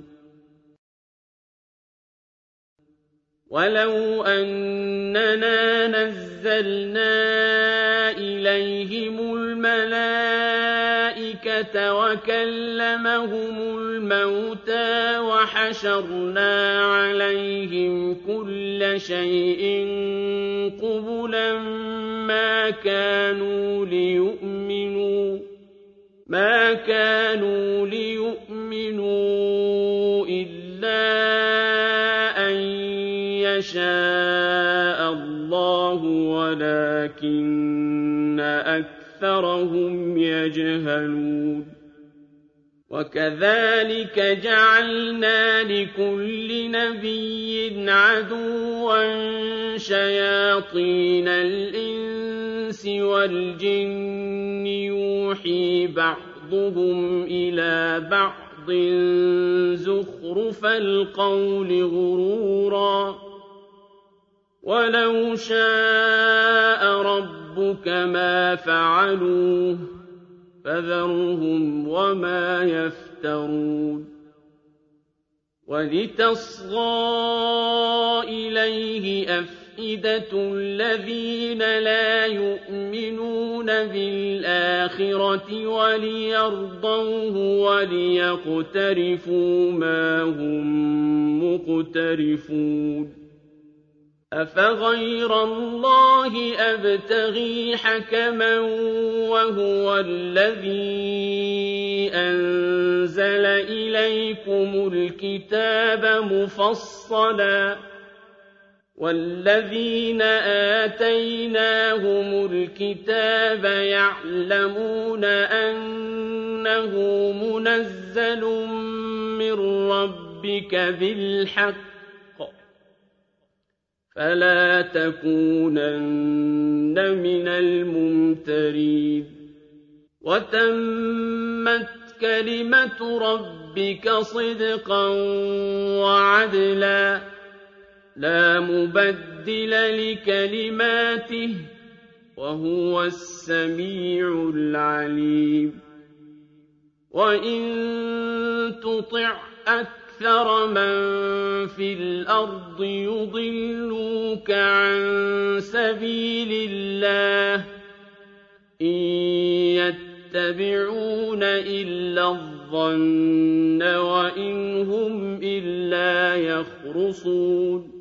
A: وَلَوْ أَنَّنَا نَزَّلْنَا إِلَيْهِمُ الْمَلَائِكَةَ وَكَلَّمَهُمُ الْمَوْتَىٰ وَحَشَرْنَا عَلَيْهِمْ كُلَّ شَيْءٍ قُبُلًا مَّا كَانُوا لِيُؤْمِنُوا مَا كَانُوا لِيُؤْمِنُوا إِلَّا أَن يَشَاءَ اللَّهُ وَلَٰكِنَّ أَكْثَرَهُمْ يَجْهَلُونَ وَكَذَٰلِكَ جَعَلْنَا لِكُلِّ نَبِيٍّ عَدُوًّا شَيَاطِينَ الْإِنسِ وَالْجِنِّ يُوحِي بَعْضُهُمْ إِلَىٰ بَعْضٍ زُخْرُفَ الْقَوْلِ غُرُورًا ۚ وَلَوْ شَاءَ رَبُّكَ مَا فَعَلُوهُ فَذَرْهُمْ وَمَا يَفْتَرُونَ وَلِتَصْغَىٰ إِلَيْهِ أَفْئِدَةُ الَّذِينَ لَا يُؤْمِنُونَ بِالْآخِرَةِ وَلِيَرْضَوْهُ وَلِيَقْتَرِفُوا مَا هُم مُّقْتَرِفُونَ أَفَغَيْرَ اللَّهِ أَبْتَغِي حَكَمًا وَهُوَ الَّذِي أَنزَلَ إِلَيْكُمُ الْكِتَابَ مُفَصَّلًا ۚ وَالَّذِينَ آتَيْنَاهُمُ الْكِتَابَ يَعْلَمُونَ أَنَّهُ مُنَزَّلٌ مِّن رَّبِّكَ بِالْحَقِّ فَلَا تَكُونَنَّ مِنَ الْمُمْتَرِينَ وَتَمَّتْ كَلِمَةُ رَبِّكَ صِدْقًا وَعَدْلًا ۚ لَّا مُبَدِّلَ لِكَلِمَاتِهِ ۚ وَهُوَ السَّمِيعُ الْعَلِيمُ وَإِن تُطِعْ أَكْثَرَ مَن فِي الْأَرْضِ يُضِلُّوكَ عَن سَبِيلِ اللَّهِ ۚ إِن يَتَّبِعُونَ إِلَّا الظَّنَّ وَإِنْ هُمْ إِلَّا يَخْرُصُونَ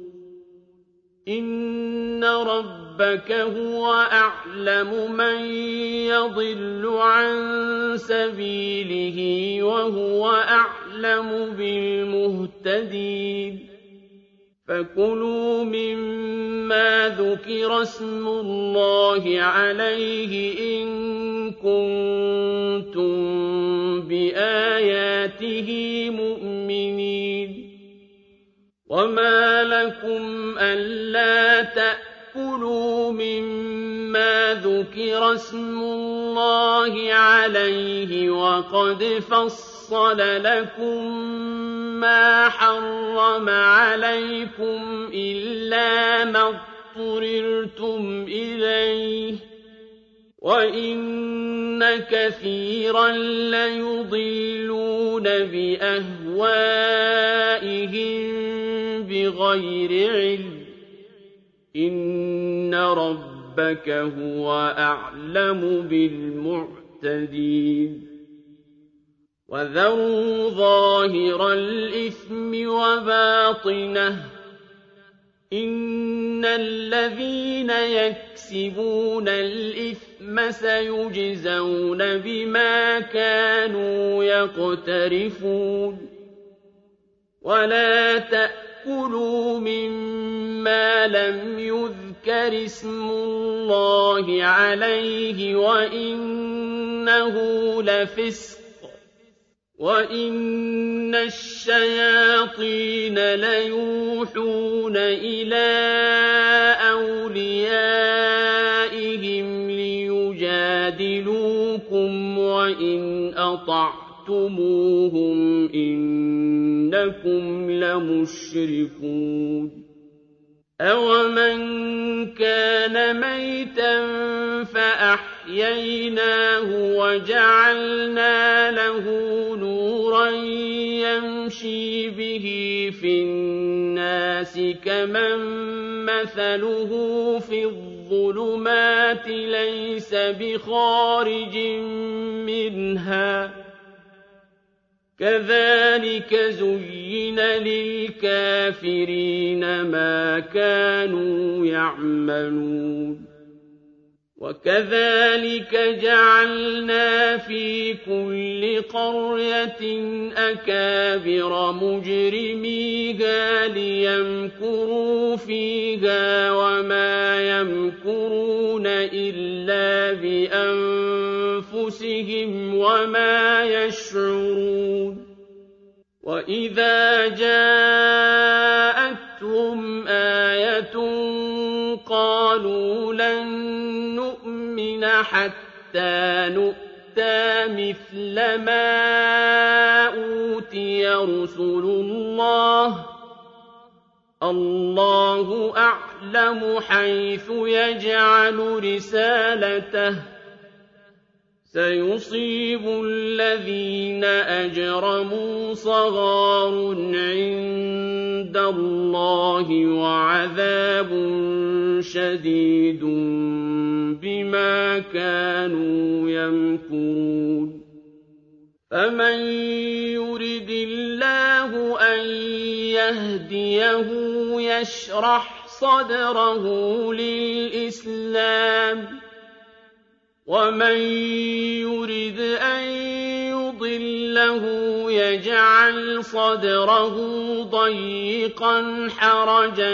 A: إِنَّ رَبَّكَ هُوَ أَعْلَمُ مَن يَضِلُّ عَن سَبِيلِهِ وَهُوَ أَعْلَمُ بِالْمُهْتَدِينَ فَكُلُوا مِمَّا ذُكِرَ اسْمُ اللَّهِ عَلَيْهِ إِن كُنتُم بِآيَاتِهِ مُؤْمِنِينَ وَمَا لَكُمْ أَلَّا تَأْكُلُوا مِمَّا ذُكِرَ اسْمُ اللَّهِ عَلَيْهِ وَقَدْ فَصَّلَ لَكُم مَّا حَرَّمَ عَلَيْكُمْ إِلَّا مَا اضْطُرِرْتُمْ إِلَيْهِ ۗ وَإِنَّ كَثِيرًا لَّيُضِلُّونَ بِأَهْوَائِهِم بِغَيْرِ عِلْمٍ ۗ إِنَّ رَبَّكَ هُوَ أَعْلَمُ بِالْمُعْتَدِينَ وَذَرُوا ظَاهِرَ الْإِثْمِ وَبَاطِنَهُ ۚ إِنَّ الَّذِينَ يَكْسِبُونَ الْإِثْمَ سَيُجْزَوْنَ بِمَا كَانُوا يَقْتَرِفُونَ وَلَا تَأْكُلُوا مِمَّا لَمْ يُذْكَرِ اسْمُ اللَّهِ عَلَيْهِ وَإِنَّهُ لَفِسْقٌ ۗ وَإِنَّ الشَّيَاطِينَ لَيُوحُونَ إِلَىٰ أَوْلِيَائِهِمْ لِيُجَادِلُوكُمْ ۖ وَإِنْ أَطَعْتُمُوهُمْ إِنَّكُمْ لَمُشْرِكُونَ أَوَمَن كَانَ مَيْتًا فَأَحْيَيْنَاهُ وَجَعَلْنَا لَهُ نُورًا يَمْشِي بِهِ فِي النَّاسِ كَمَن مَّثَلُهُ فِي الظُّلُمَاتِ لَيْسَ بِخَارِجٍ مِّنْهَا ۚ كَذَٰلِكَ زُيِّنَ لِلْكَافِرِينَ مَا كَانُوا يَعْمَلُونَ وَكَذَٰلِكَ جَعَلْنَا فِي كُلِّ قَرْيَةٍ أَكَابِرَ مُجْرِمِيهَا لِيَمْكُرُوا فِيهَا وَمَا يَمْكُرُونَ إِلَّا بِأَنفُسِهِمْ وَمَا يَشْعُرُونَ وَإِذَا جَاءَتْهُمْ آيَةٌ قَالُوا لَن نُّؤْمِنَ حَتَّىٰ نُؤْتَىٰ مِثْلَ مَا أُوتِيَ رُسُلُ اللَّهِ ۘ اللَّهُ أَعْلَمُ حَيْثُ يَجْعَلُ رِسَالَتَهُ ۗ سَيُصِيبُ الَّذِينَ أَجْرَمُوا صَغَارٌ عِندَ اللَّهِ وَعَذَابٌ شَدِيدٌ بِمَا كَانُوا يَمْكُرُونَ فَمَن يُرِدِ اللَّهُ أَن يَهْدِيَهُ يَشْرَحْ صَدْرَهُ لِلْإِسْلَامِ ۖ وَمَن يُرِدْ أَن يُضِلَّهُ يَجْعَلْ صَدْرَهُ ضَيِّقًا حَرَجًا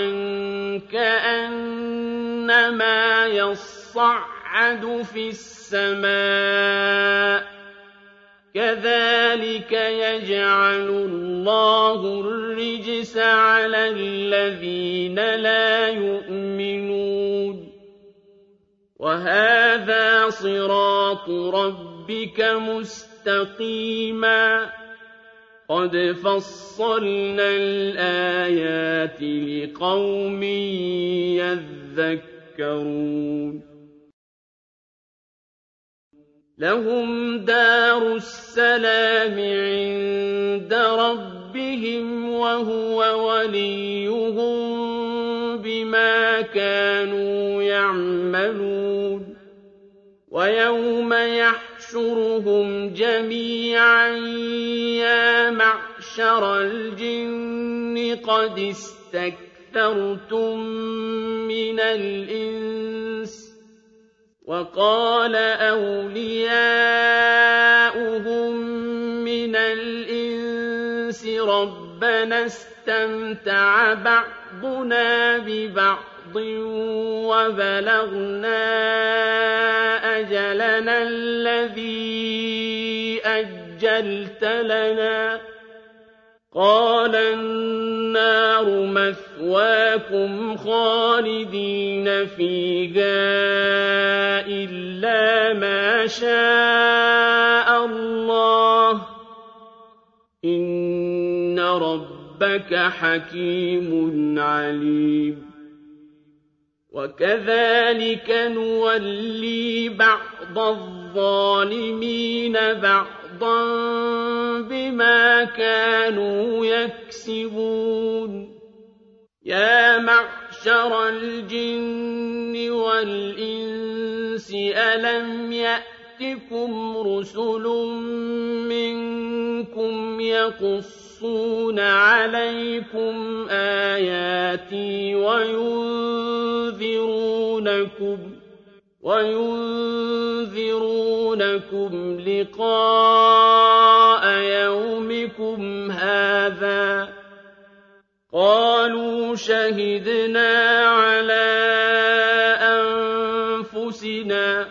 A: كَأَنَّمَا يَصَّعَّدُ فِي السَّمَاءِ ۚ كَذَٰلِكَ يَجْعَلُ اللَّهُ الرِّجْسَ عَلَى الَّذِينَ لَا يُؤْمِنُونَ وَهَٰذَا صِرَاطُ رَبِّكَ مُسْتَقِيمًا ۗ قَدْ فَصَّلْنَا الْآيَاتِ لِقَوْمٍ يَذَّكَّرُونَ لَهُمْ دَارُ السَّلَامِ عِندَ رَبِّهِمْ وَهُوَ وَلِيُّهُم بِمَا كَانُوا يَعْمَلُونَ وَيَوْمَ يَحْشُرُهُمْ جَمِيعًا يَا مَعْشَرَ الْجِنِّ قَدِ اسْتَكْثَرْتُم مِّنَ الْإِنسِ ۖ وَقَالَ أَوْلِيَاؤُهُم مِّنَ الْإِنسِ رَبَّنَا اسْتَمْتَعَ بَعْضُنَا بِبَعْضٍ وَبَلَغْنَا أَجَلَنَا الَّذِي أَجَّلْتَ لَنَا ۚ قَالَ النَّارُ مَثْوَاكُمْ خَالِدِينَ فِيهَا إِلَّا مَا شَاءَ اللَّهُ ۗ إِنَّ رَبَّكَ حَكِيمٌ عَلِيمٌ وَكَذَٰلِكَ نُوَلِّي بَعْضَ الظَّالِمِينَ بَعْضًا بِمَا كَانُوا يَكْسِبُونَ يَا مَعْشَرَ الْجِنِّ وَالْإِنسِ أَلَمْ يَأْتِكُمْ رُسُلٌ مِّنكُمْ ربكم يقصون عليكم آياتي وينذرونكم وينذرونكم لقاء يومكم هذا قالوا شهدنا على أنفسنا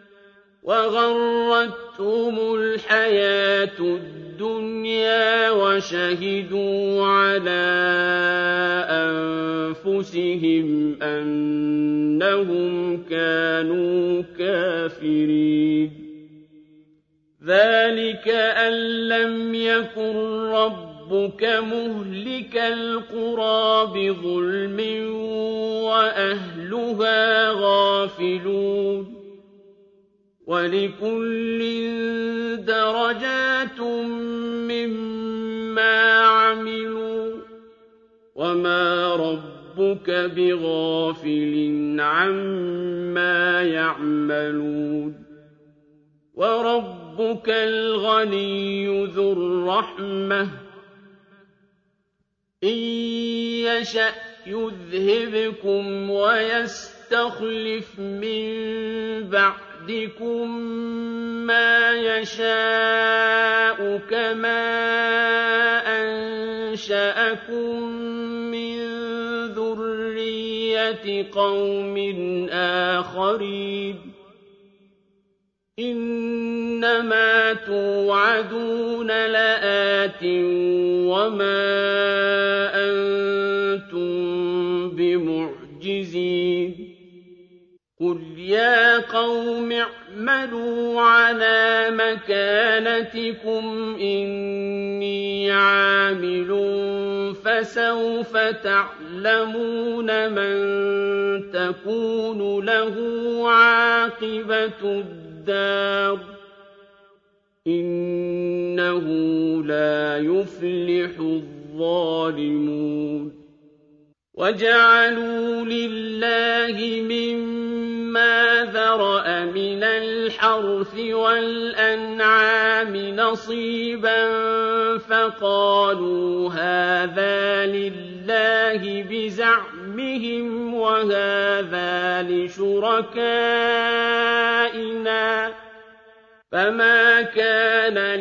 A: وغرتهم الحياة الدنيا وشهدوا على أنفسهم أنهم كانوا كافرين ذلك أن لم يكن ربك مهلك القرى بظلم وأهلها غافلون ولكل درجات مما عملوا وما ربك بغافل عما يعملون وربك الغني ذو الرحمة إن يشأ يذهبكم ويستخلف من بعدكم ما يشاء كما أنشأكم من ذرية قوم آخرين إنما توعدون لآت وما أنتم بمعجزين قل يا قوم اعملوا على مكانتكم إني عامل فسوف تعلمون من تكون له عاقبة الدار إنه لا يفلح الظالمون وجعلوا لله مما ذرأ من الحرث والأنعام نصيبا فقالوا هذا لله بزعمهم وهذا لشركائنا فما كان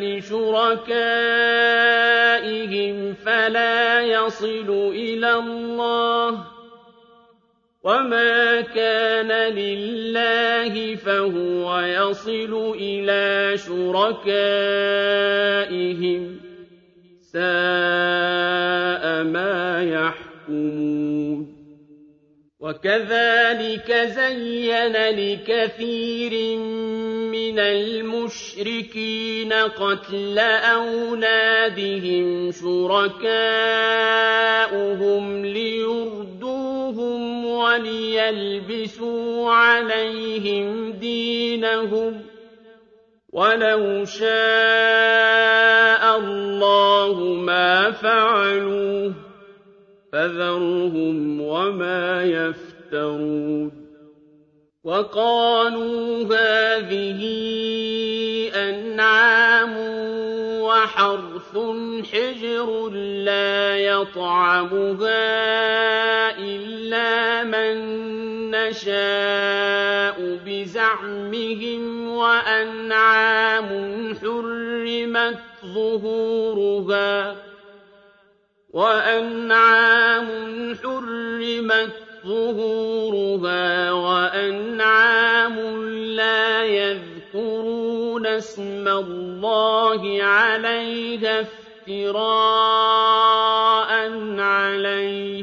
A: لشركائهم فلا يصل إلى الله وما كان لله فهو يصل إلى شركائهم ساء ما يحكمون وكذلك زين لكثير من المشركين قتل أولادهم شركاؤهم ليردوهم وليلبسوا عليهم دينهم ولو شاء الله ما فعلوه فذرهم وما يفترون وقالوا هذه أنعام وحرث حجر لا يطعمها إلا من نشاء بزعمهم وأنعام حرمت ظهورها وأنعام حرمت ظهورها وأنعام لا يذكرون اسم الله عليها افتراء عليه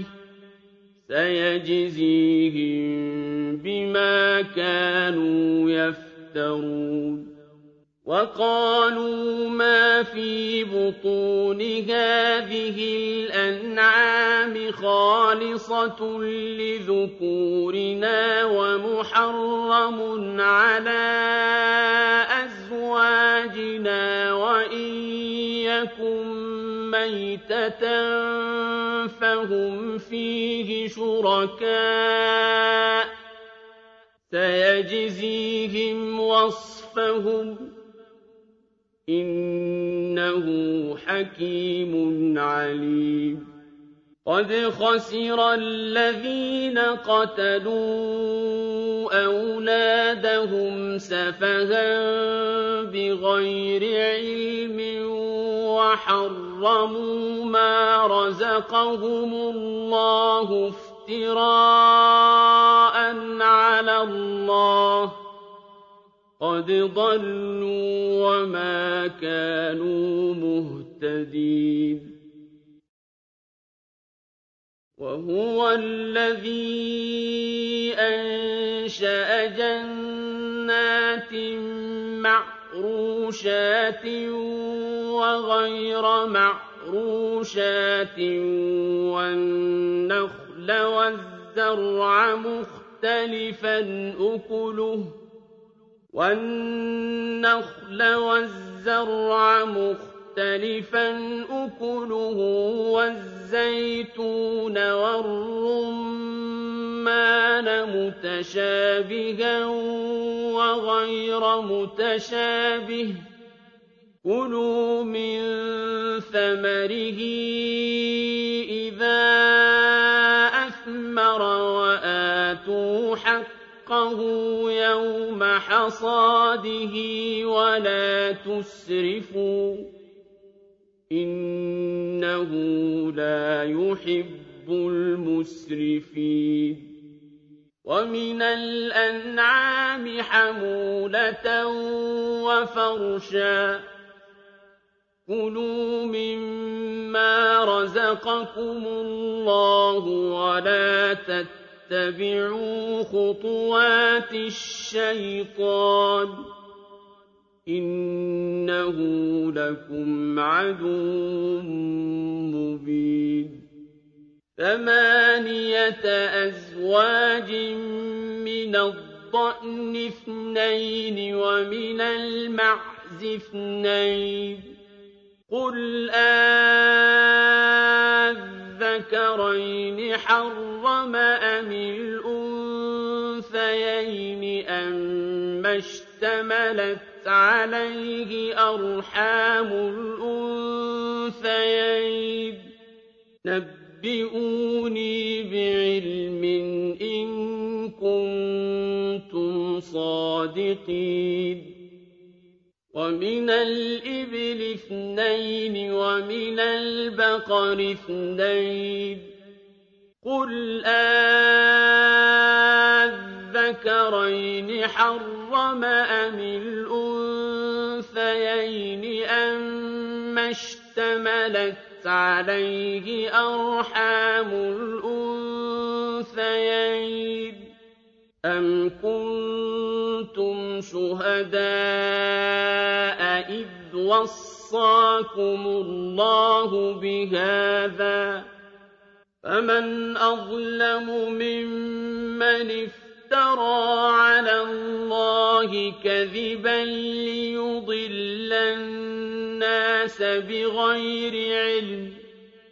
A: سيجزيهم بما كانوا يفترون وقالوا ما في بطون هذه الأنعام خالصة لذكورنا ومحرم على أزواجنا وإن يكن ميتة فهم فيه شركاء سيجزيهم وصفهم إنه إِنَّهُ حَكِيمٌ عَلِيمٌ قَدْ خَسِرَ الَّذِينَ قَتَلُوا أَوْلَادَهُمْ سَفَهًا بِغَيْرِ عِلْمٍ وَحَرَّمُوا مَا رَزَقَهُمُ اللَّهُ افْتِرَاءً عَلَى اللَّهِ ۚ قَدْ ضَلُّوا وَمَا كَانُوا مُهْتَدِينَ وَهُوَ الَّذِي أَنشَأَ جَنَّاتٍ مَّعْرُوشَاتٍ وَغَيْرَ مَعْرُوشَاتٍ وَالنَّخْلَ وَالزَّرْعَ مُخْتَلِفًا أُكُلُهُ وَالنَّخْلَ وَالزَّرْعَ مُخْتَلِفًا أُكُلُهُ وَالزَّيْتُونَ وَالرُّمَّانَ مُتَشَابِهًا وَغَيْرَ مُتَشَابِهٍ ۚ كُلُوا مِن ثَمَرِهِ إِذَا أَثْمَرَ وَآتُوا حَقَّهُ يَوْمَ حَصَادِهِ وَلَا تُسْرِفُوا ۚ إِنَّهُ لَا يُحِبُّ الْمُسْرِفِينَ وَمِنَ الْأَنْعَامِ حَمُولَةً وَفَرْشًا ۚ كُلُوا مِمَّا رَزَقَكُمُ اللَّهُ وَلَا تَتَّبِعُوا خُطُوَاتِ الشَّيْطَانِ ۚ إِنَّهُ لَكُمْ عَدُوٌّ مُّبِينٌ ثَمَانِيَةَ أَزْوَاجٍ مِّنَ الضَّأْنِ اثْنَيْنِ وَمِنَ الْمَعْزِ اثْنَيْنِ ۗ قُلْ آلذَّكَرَيْنِ حَرَّمَ أَمِ الْأُنثَيَيْنِ أَمَّا اشْتَمَلَتْ عَلَيْهِ أَرْحَامُ الْأُنثَيَيْنِ ۖ نَبِّئُونِي بِعِلْمٍ إِن كُنتُمْ صَادِقِينَ وَمِنَ الْإِبِلِ اثْنَيْنِ وَمِنَ الْبَقَرِ اثْنَيْنِ ۗ قُلْ آلذَّكَرَيْنِ حَرَّمَ أَمِ الْأُنثَيَيْنِ أَمَّا اشْتَمَلَتْ عَلَيْهِ أَرْحَامُ الْأُنثَيَيْنِ ۖ أَمْ كُنتُمْ شُهَدَاءَ إِذْ وَصَّاكُمُ اللَّهُ بِهَٰذَا ۚ فَمَنْ أَظْلَمُ مِمَّنِ افْتَرَىٰ عَلَى اللَّهِ كَذِبًا لِّيُضِلَّ النَّاسَ بِغَيْرِ عِلْمٍ ۗ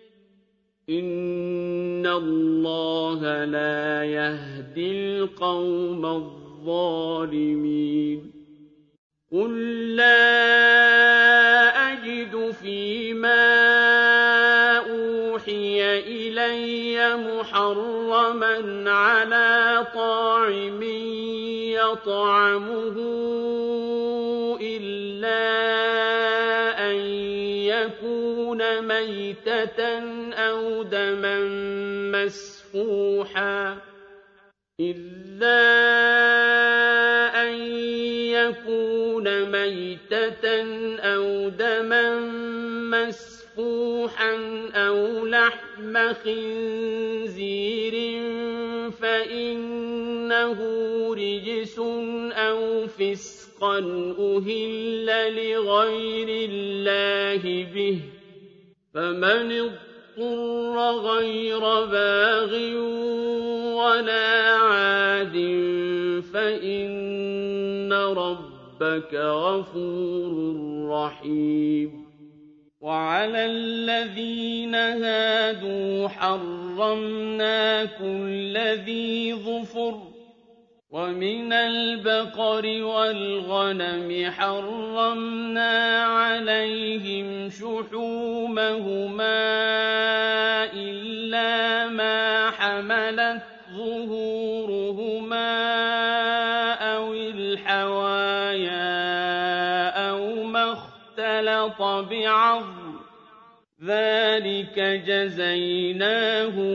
A: إِنَّ اللَّهَ لَا يَهْدِي الْقَوْمَ الظَّالِمِينَ قُل لَّا أَجِدُ فِيمَا أُوحِيَ إِلَيَّ مُحَرَّمًا عَلَىٰ طَاعِمٍ يَطْعَمُهُ إِلَّا أَن يَكُونَ مَيْتَةً أَوْ دَمًا مَّسْفُوحًا إِلَّا أَن يَكُونَ مَيْتَةً أَوْ دَمًا مَّسْفُوحًا أَوْ لَحْمَ خِنزِيرٍ فَإِنَّهُ رِجْسٌ أَوْ فِسْقًا أُهِلَّ لِغَيْرِ اللَّهِ بِهِ ۚ فَمَنِ اضْطُرَّ غَيْرَ بَاغٍ وَلَا عَادٍ فَإِنَّ رَبَّكَ غَفُورٌ رَّحِيمٌ وَعَلَى الَّذِينَ هَادُوا حَرَّمْنَا كُلَّ ذِي ظُفُرٍ وَمِنَ الْبَقَرِ وَالْغَنَمِ حَرَّمْنَا عَلَيْهِمْ شُحُومَهُمَا إِلَّا مَا حَمَلَتْ ظُهُورُهُمَا أَوِ الْحَوَايَا أَوْ مَا اخْتَلَطَ بِعَظْمٍ ۚ ذَٰلِكَ جَزَيْنَاهُم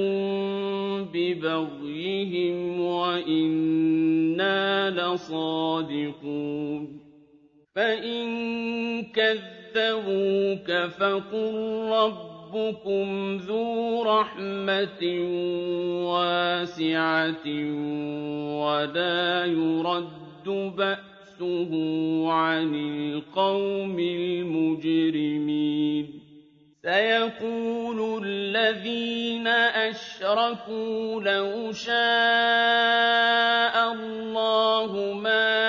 A: بِبَغْيِهِمْ وَإِنَّا لَصَادِقُونَ فَإِن كَذَّبُوكَ فَقُل رَّبُّكُمْ ذُو رَحْمَةٍ وَاسِعَةٍ وَلَا يُرَدُّ بَأْسُهُ عَنِ الْقَوْمِ الْمُجْرِمِينَ سَيَقُولُ الَّذِينَ أَشْرَكُوا لَوْ شَاءَ اللَّهُ مَا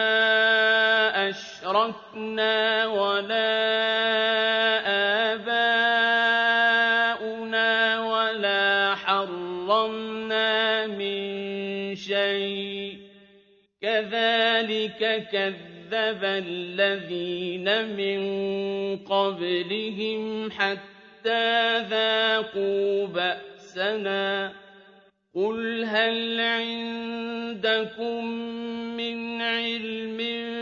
A: أَشْرَكْنَا وَلَا آبَاؤُنَا وَلَا حَرَّمْنَا مِن شَيْءٍ ۚ كَذَٰلِكَ كَذَّبَ الَّذِينَ مِن قَبْلِهِمْ حَتَّىٰ ذَاقُوا بَأْسَنَا ۗ قُلْ هَلْ عِندَكُم مِّنْ عِلْمٍ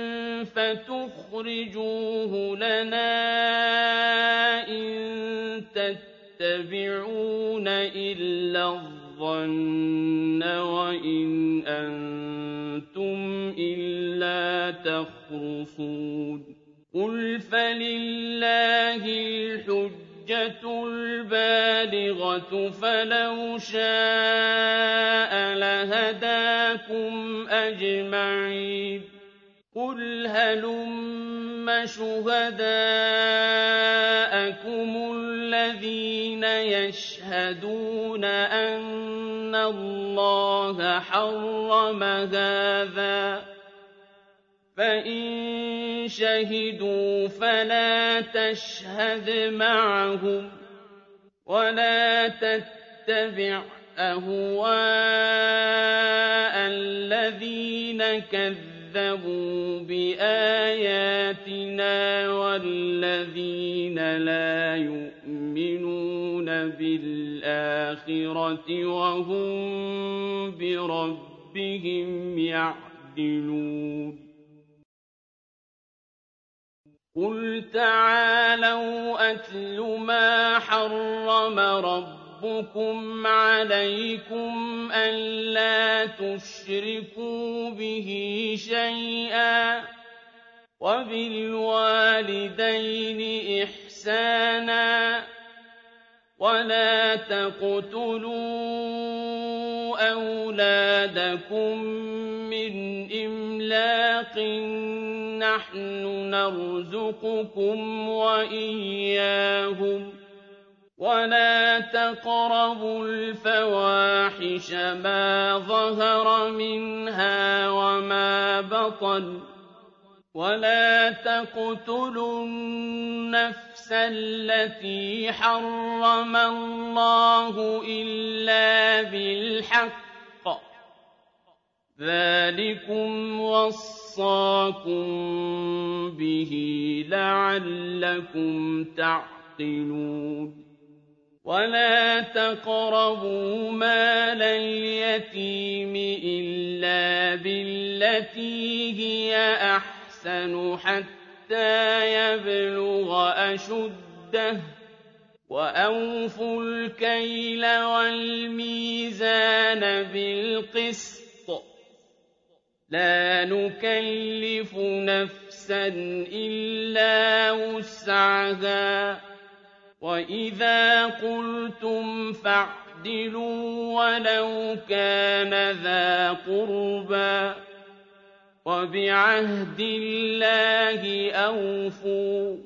A: فَتُخْرِجُوهُ لَنَا ۖ إِن تَتَّبِعُونَ إِلَّا الظَّنَّ وَإِنْ أَنتُمْ إِلَّا تَخْرُصُونَ قُلْ فَلِلَّهِ الْحُجَّةُ الْبَالِغَةُ فَلَوْ شَاءَ لَهَدَاكُمْ أَجْمَعِينَ قُلْ هَلُمَّ شُهَدَاءَكُمُ الَّذِينَ يَشْهَدُونَ أَنَّ اللَّهَ حَرَّمَ هَٰذَا ۖ فَإِن شَهِدُوا فَلَا تَشْهَدْ مَعَهُمْ ۚ وَلَا تَتَّبِعْ أَهْوَاءَ الَّذِينَ كَذَّبُوا بِآيَاتِنَا وَالَّذِينَ لَا يُؤْمِنُونَ بِالْآخِرَةِ وَهُم بِرَبِّهِمْ يَعْدِلُونَ قُلْ تَعَالَوْا أَتْلُ مَا حَرَّمَ رَبُّكُمْ عَلَيْكُمْ أَلَّا تُشْرِكُوا بِهِ شَيْئًا ۖ وَبِالْوَالِدَيْنِ إِحْسَانًا ۖ وَلَا تَقْتُلُوا أَوْلَادَكُم مِّنْ إِمْلَاقٍ ۖ نَّحْنُ نَرْزُقُكُمْ وَإِيَّاهُمْ ۖ وَلَا تَقْرَبُوا الْفَوَاحِشَ مَا ظَهَرَ مِنْهَا وَمَا بَطَنَ ۖ وَلَا تَقْتُلُوا النَّفْسَ الَّتِي حَرَّمَ اللَّهُ إِلَّا بِالْحَقِّ ۚ ذَٰلِكُمْ وَصَّاكُم بِهِ لَعَلَّكُمْ تَعْقِلُونَ وَلَا تَقْرَبُوا مَالَ الْيَتِيمِ إِلَّا بِالَّتِي هِيَ أَحْسَنُ حَتَّىٰ يَبْلُغَ أَشُدَّهُ ۖ وَأَوْفُوا الْكَيْلَ وَالْمِيزَانَ بِالْقِسْطِ ۖ لَا نُكَلِّفُ نَفْسًا إِلَّا وُسْعَهَا ۖ وَإِذَا قُلْتُمْ فَاعْدِلُوا وَلَوْ كَانَ ذَا قُرْبَىٰ ۖ وَبِعَهْدِ اللَّهِ أَوْفُوا ۚ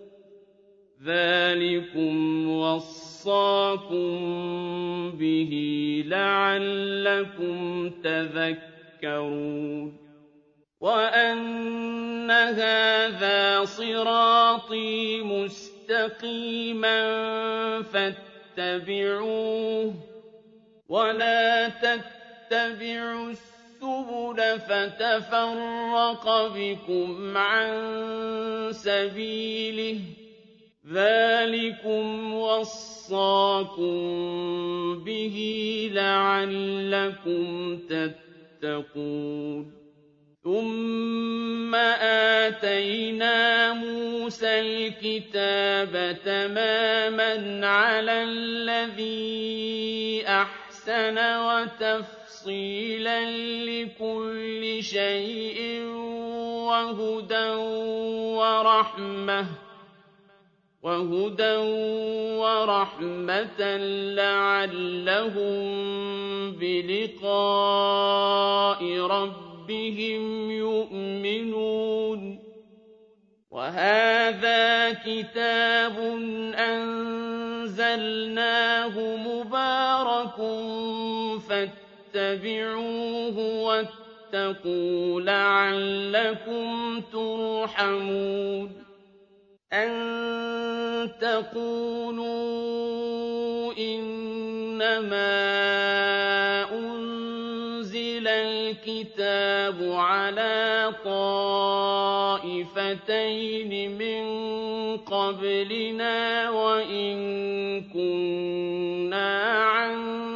A: ذَٰلِكُمْ وَصَّاكُم بِهِ لَعَلَّكُمْ تَذَكَّرُونَ وَأَنَّ هَٰذَا صِرَاطِي مُسْتَقِيمًا فَاتَّبِعُوهُ ۖ وَلَا تَتَّبِعُوا السبل فتفرق بكم عن سبيله ذلكم وصاكم به لعلكم تتقون ثم آتينا موسى الكتاب تماما على الذي أحسن وتفصيلا لكل شيء وهدى ورحمة وهدى ورحمة لعلهم بلقاء ربهم يؤمنون وهذا كتاب أنزلناه مبارك فاتبعوه واتقوا لعلكم ترحمون أن تقولوا إنما أنزل الكتاب على طائفتين من قبلنا وإن كنا عن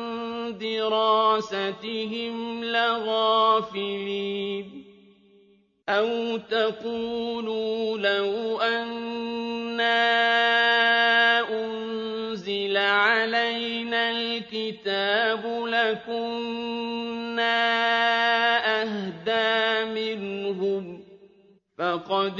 A: دراستهم لغافلين أَوْ تَقُولُوا لَوْ أَنَّا أُنزِلَ عَلَيْنَا الْكِتَابُ لَكُنَّا أَهْدَىٰ مِنْهُمْ ۚ فَقَدْ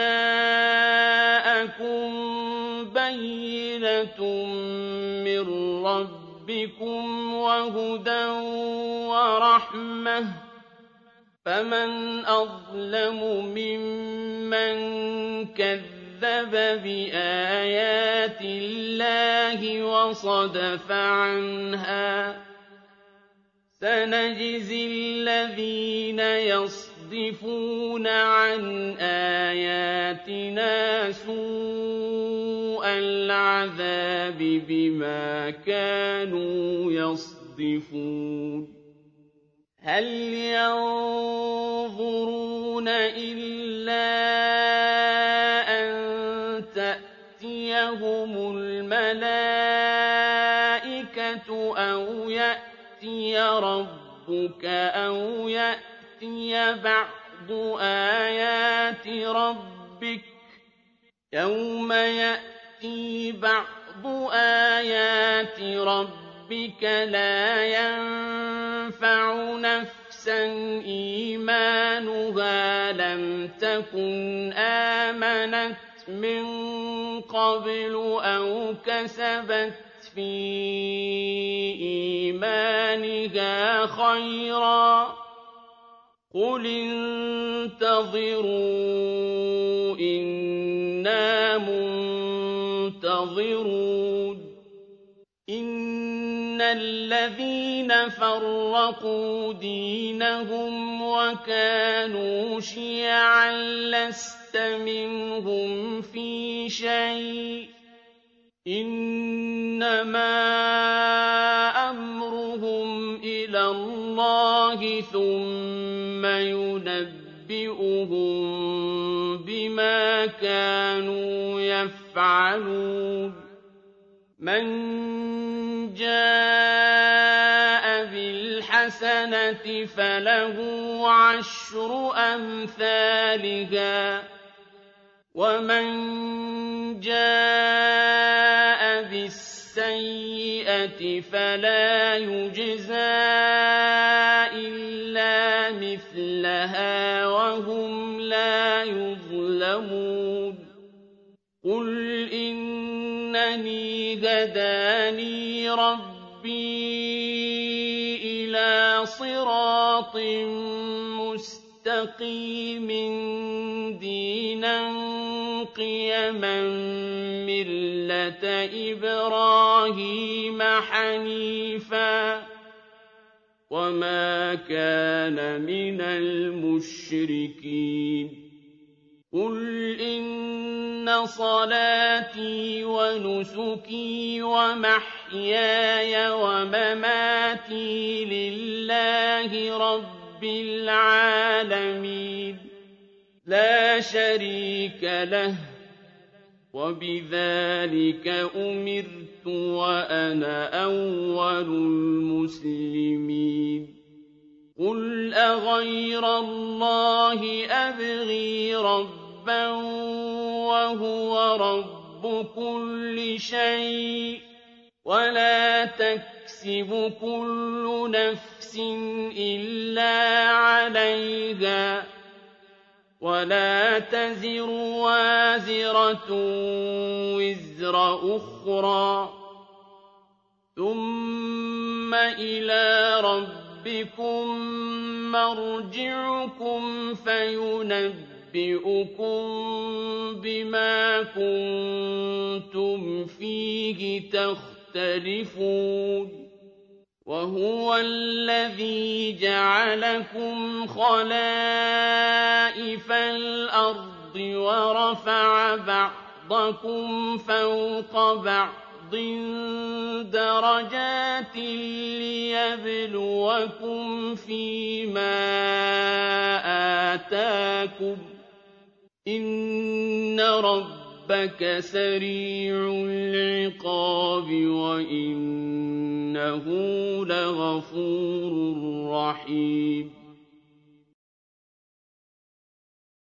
A: جَاءَكُم بَيِّنَةٌ مِّن رَّبِّكُمْ وَهُدًى وَرَحْمَةٌ ۚ فَمَنْ أَظْلَمُ مِمَّن كَذَّبَ بِآيَاتِ اللَّهِ وَصَدَفَ عَنْهَا ۗ سَنَجْزِي الَّذِينَ يَصْدِفُونَ عَنْ آيَاتِنَا سُوءَ الْعَذَابِ بِمَا كَانُوا يَصْدِفُونَ هَلْ يَنظُرُونَ إِلَّا أَن تَأْتِيَهُمُ الْمَلَائِكَةُ أَوْ يَأْتِيَ رَبُّكَ أَوْ يَأْتِيَ بَعْضُ آيَاتِ رَبِّكَ ۗ يَوْمَ يَأْتِي بَعْضُ آيَاتِ رَبِّكَ رَبِّكَ لَا يَنفَعُ نَفْسًا إِيمَانُهَا لَمْ تَكُنْ آمَنَتْ مِن قَبْلُ أَوْ كَسَبَتْ فِي إِيمَانِهَا خَيْرًا ۗ قُلِ انتَظِرُوا إِنَّا مُنتَظِرُونَ إِنَّ الَّذِينَ فَرَّقُوا دِينَهُمْ وَكَانُوا شِيَعًا لَّسْتَ مِنْهُمْ فِي شَيْءٍ ۚ إِنَّمَا أَمْرُهُمْ إِلَى اللَّهِ ثُمَّ يُنَبِّئُهُم بِمَا كَانُوا يَفْعَلُونَ مَن جَاءَ بِالْحَسَنَةِ فَلَهُ عَشْرُ أَمْثَالِهَا ۖ وَمَن جَاءَ بِالسَّيِّئَةِ فَلَا يُجْزَىٰ إِلَّا مِثْلَهَا وَهُمْ لَا يُظْلَمُونَ قُلْ إِنَّنِي هَدَانِي رَبِّي إِلَىٰ صِرَاطٍ مُّسْتَقِيمٍ دِينًا قِيَمًا مِّلَّةَ إِبْرَاهِيمَ حَنِيفًا ۖ وَمَا كَانَ مِنَ الْمُشْرِكِينَ قُلْ إِنَّ صَلَاتِي وَنُسُكِي وَمَحْيَايَ وَمَمَاتِي لِلَّهِ رَبِّ رب العالمين لا شريك له وبذلك أمرت وأنا أول المسلمين قل أغير الله أبغي ربا وهو رب كل شيء ولا تكسب كل نفس إلا عليها ولا تزر وازرة وزر أخرى ثم إلى ربكم مرجعكم فينبئكم بما كنتم فيه تختلفون وهو الذي جعلكم خلائف الأرض ورفع بعضكم فوق بعض درجات ليبلوكم فيما آتاكم إن ربك سريع العقاب وإنه لغفور رحيم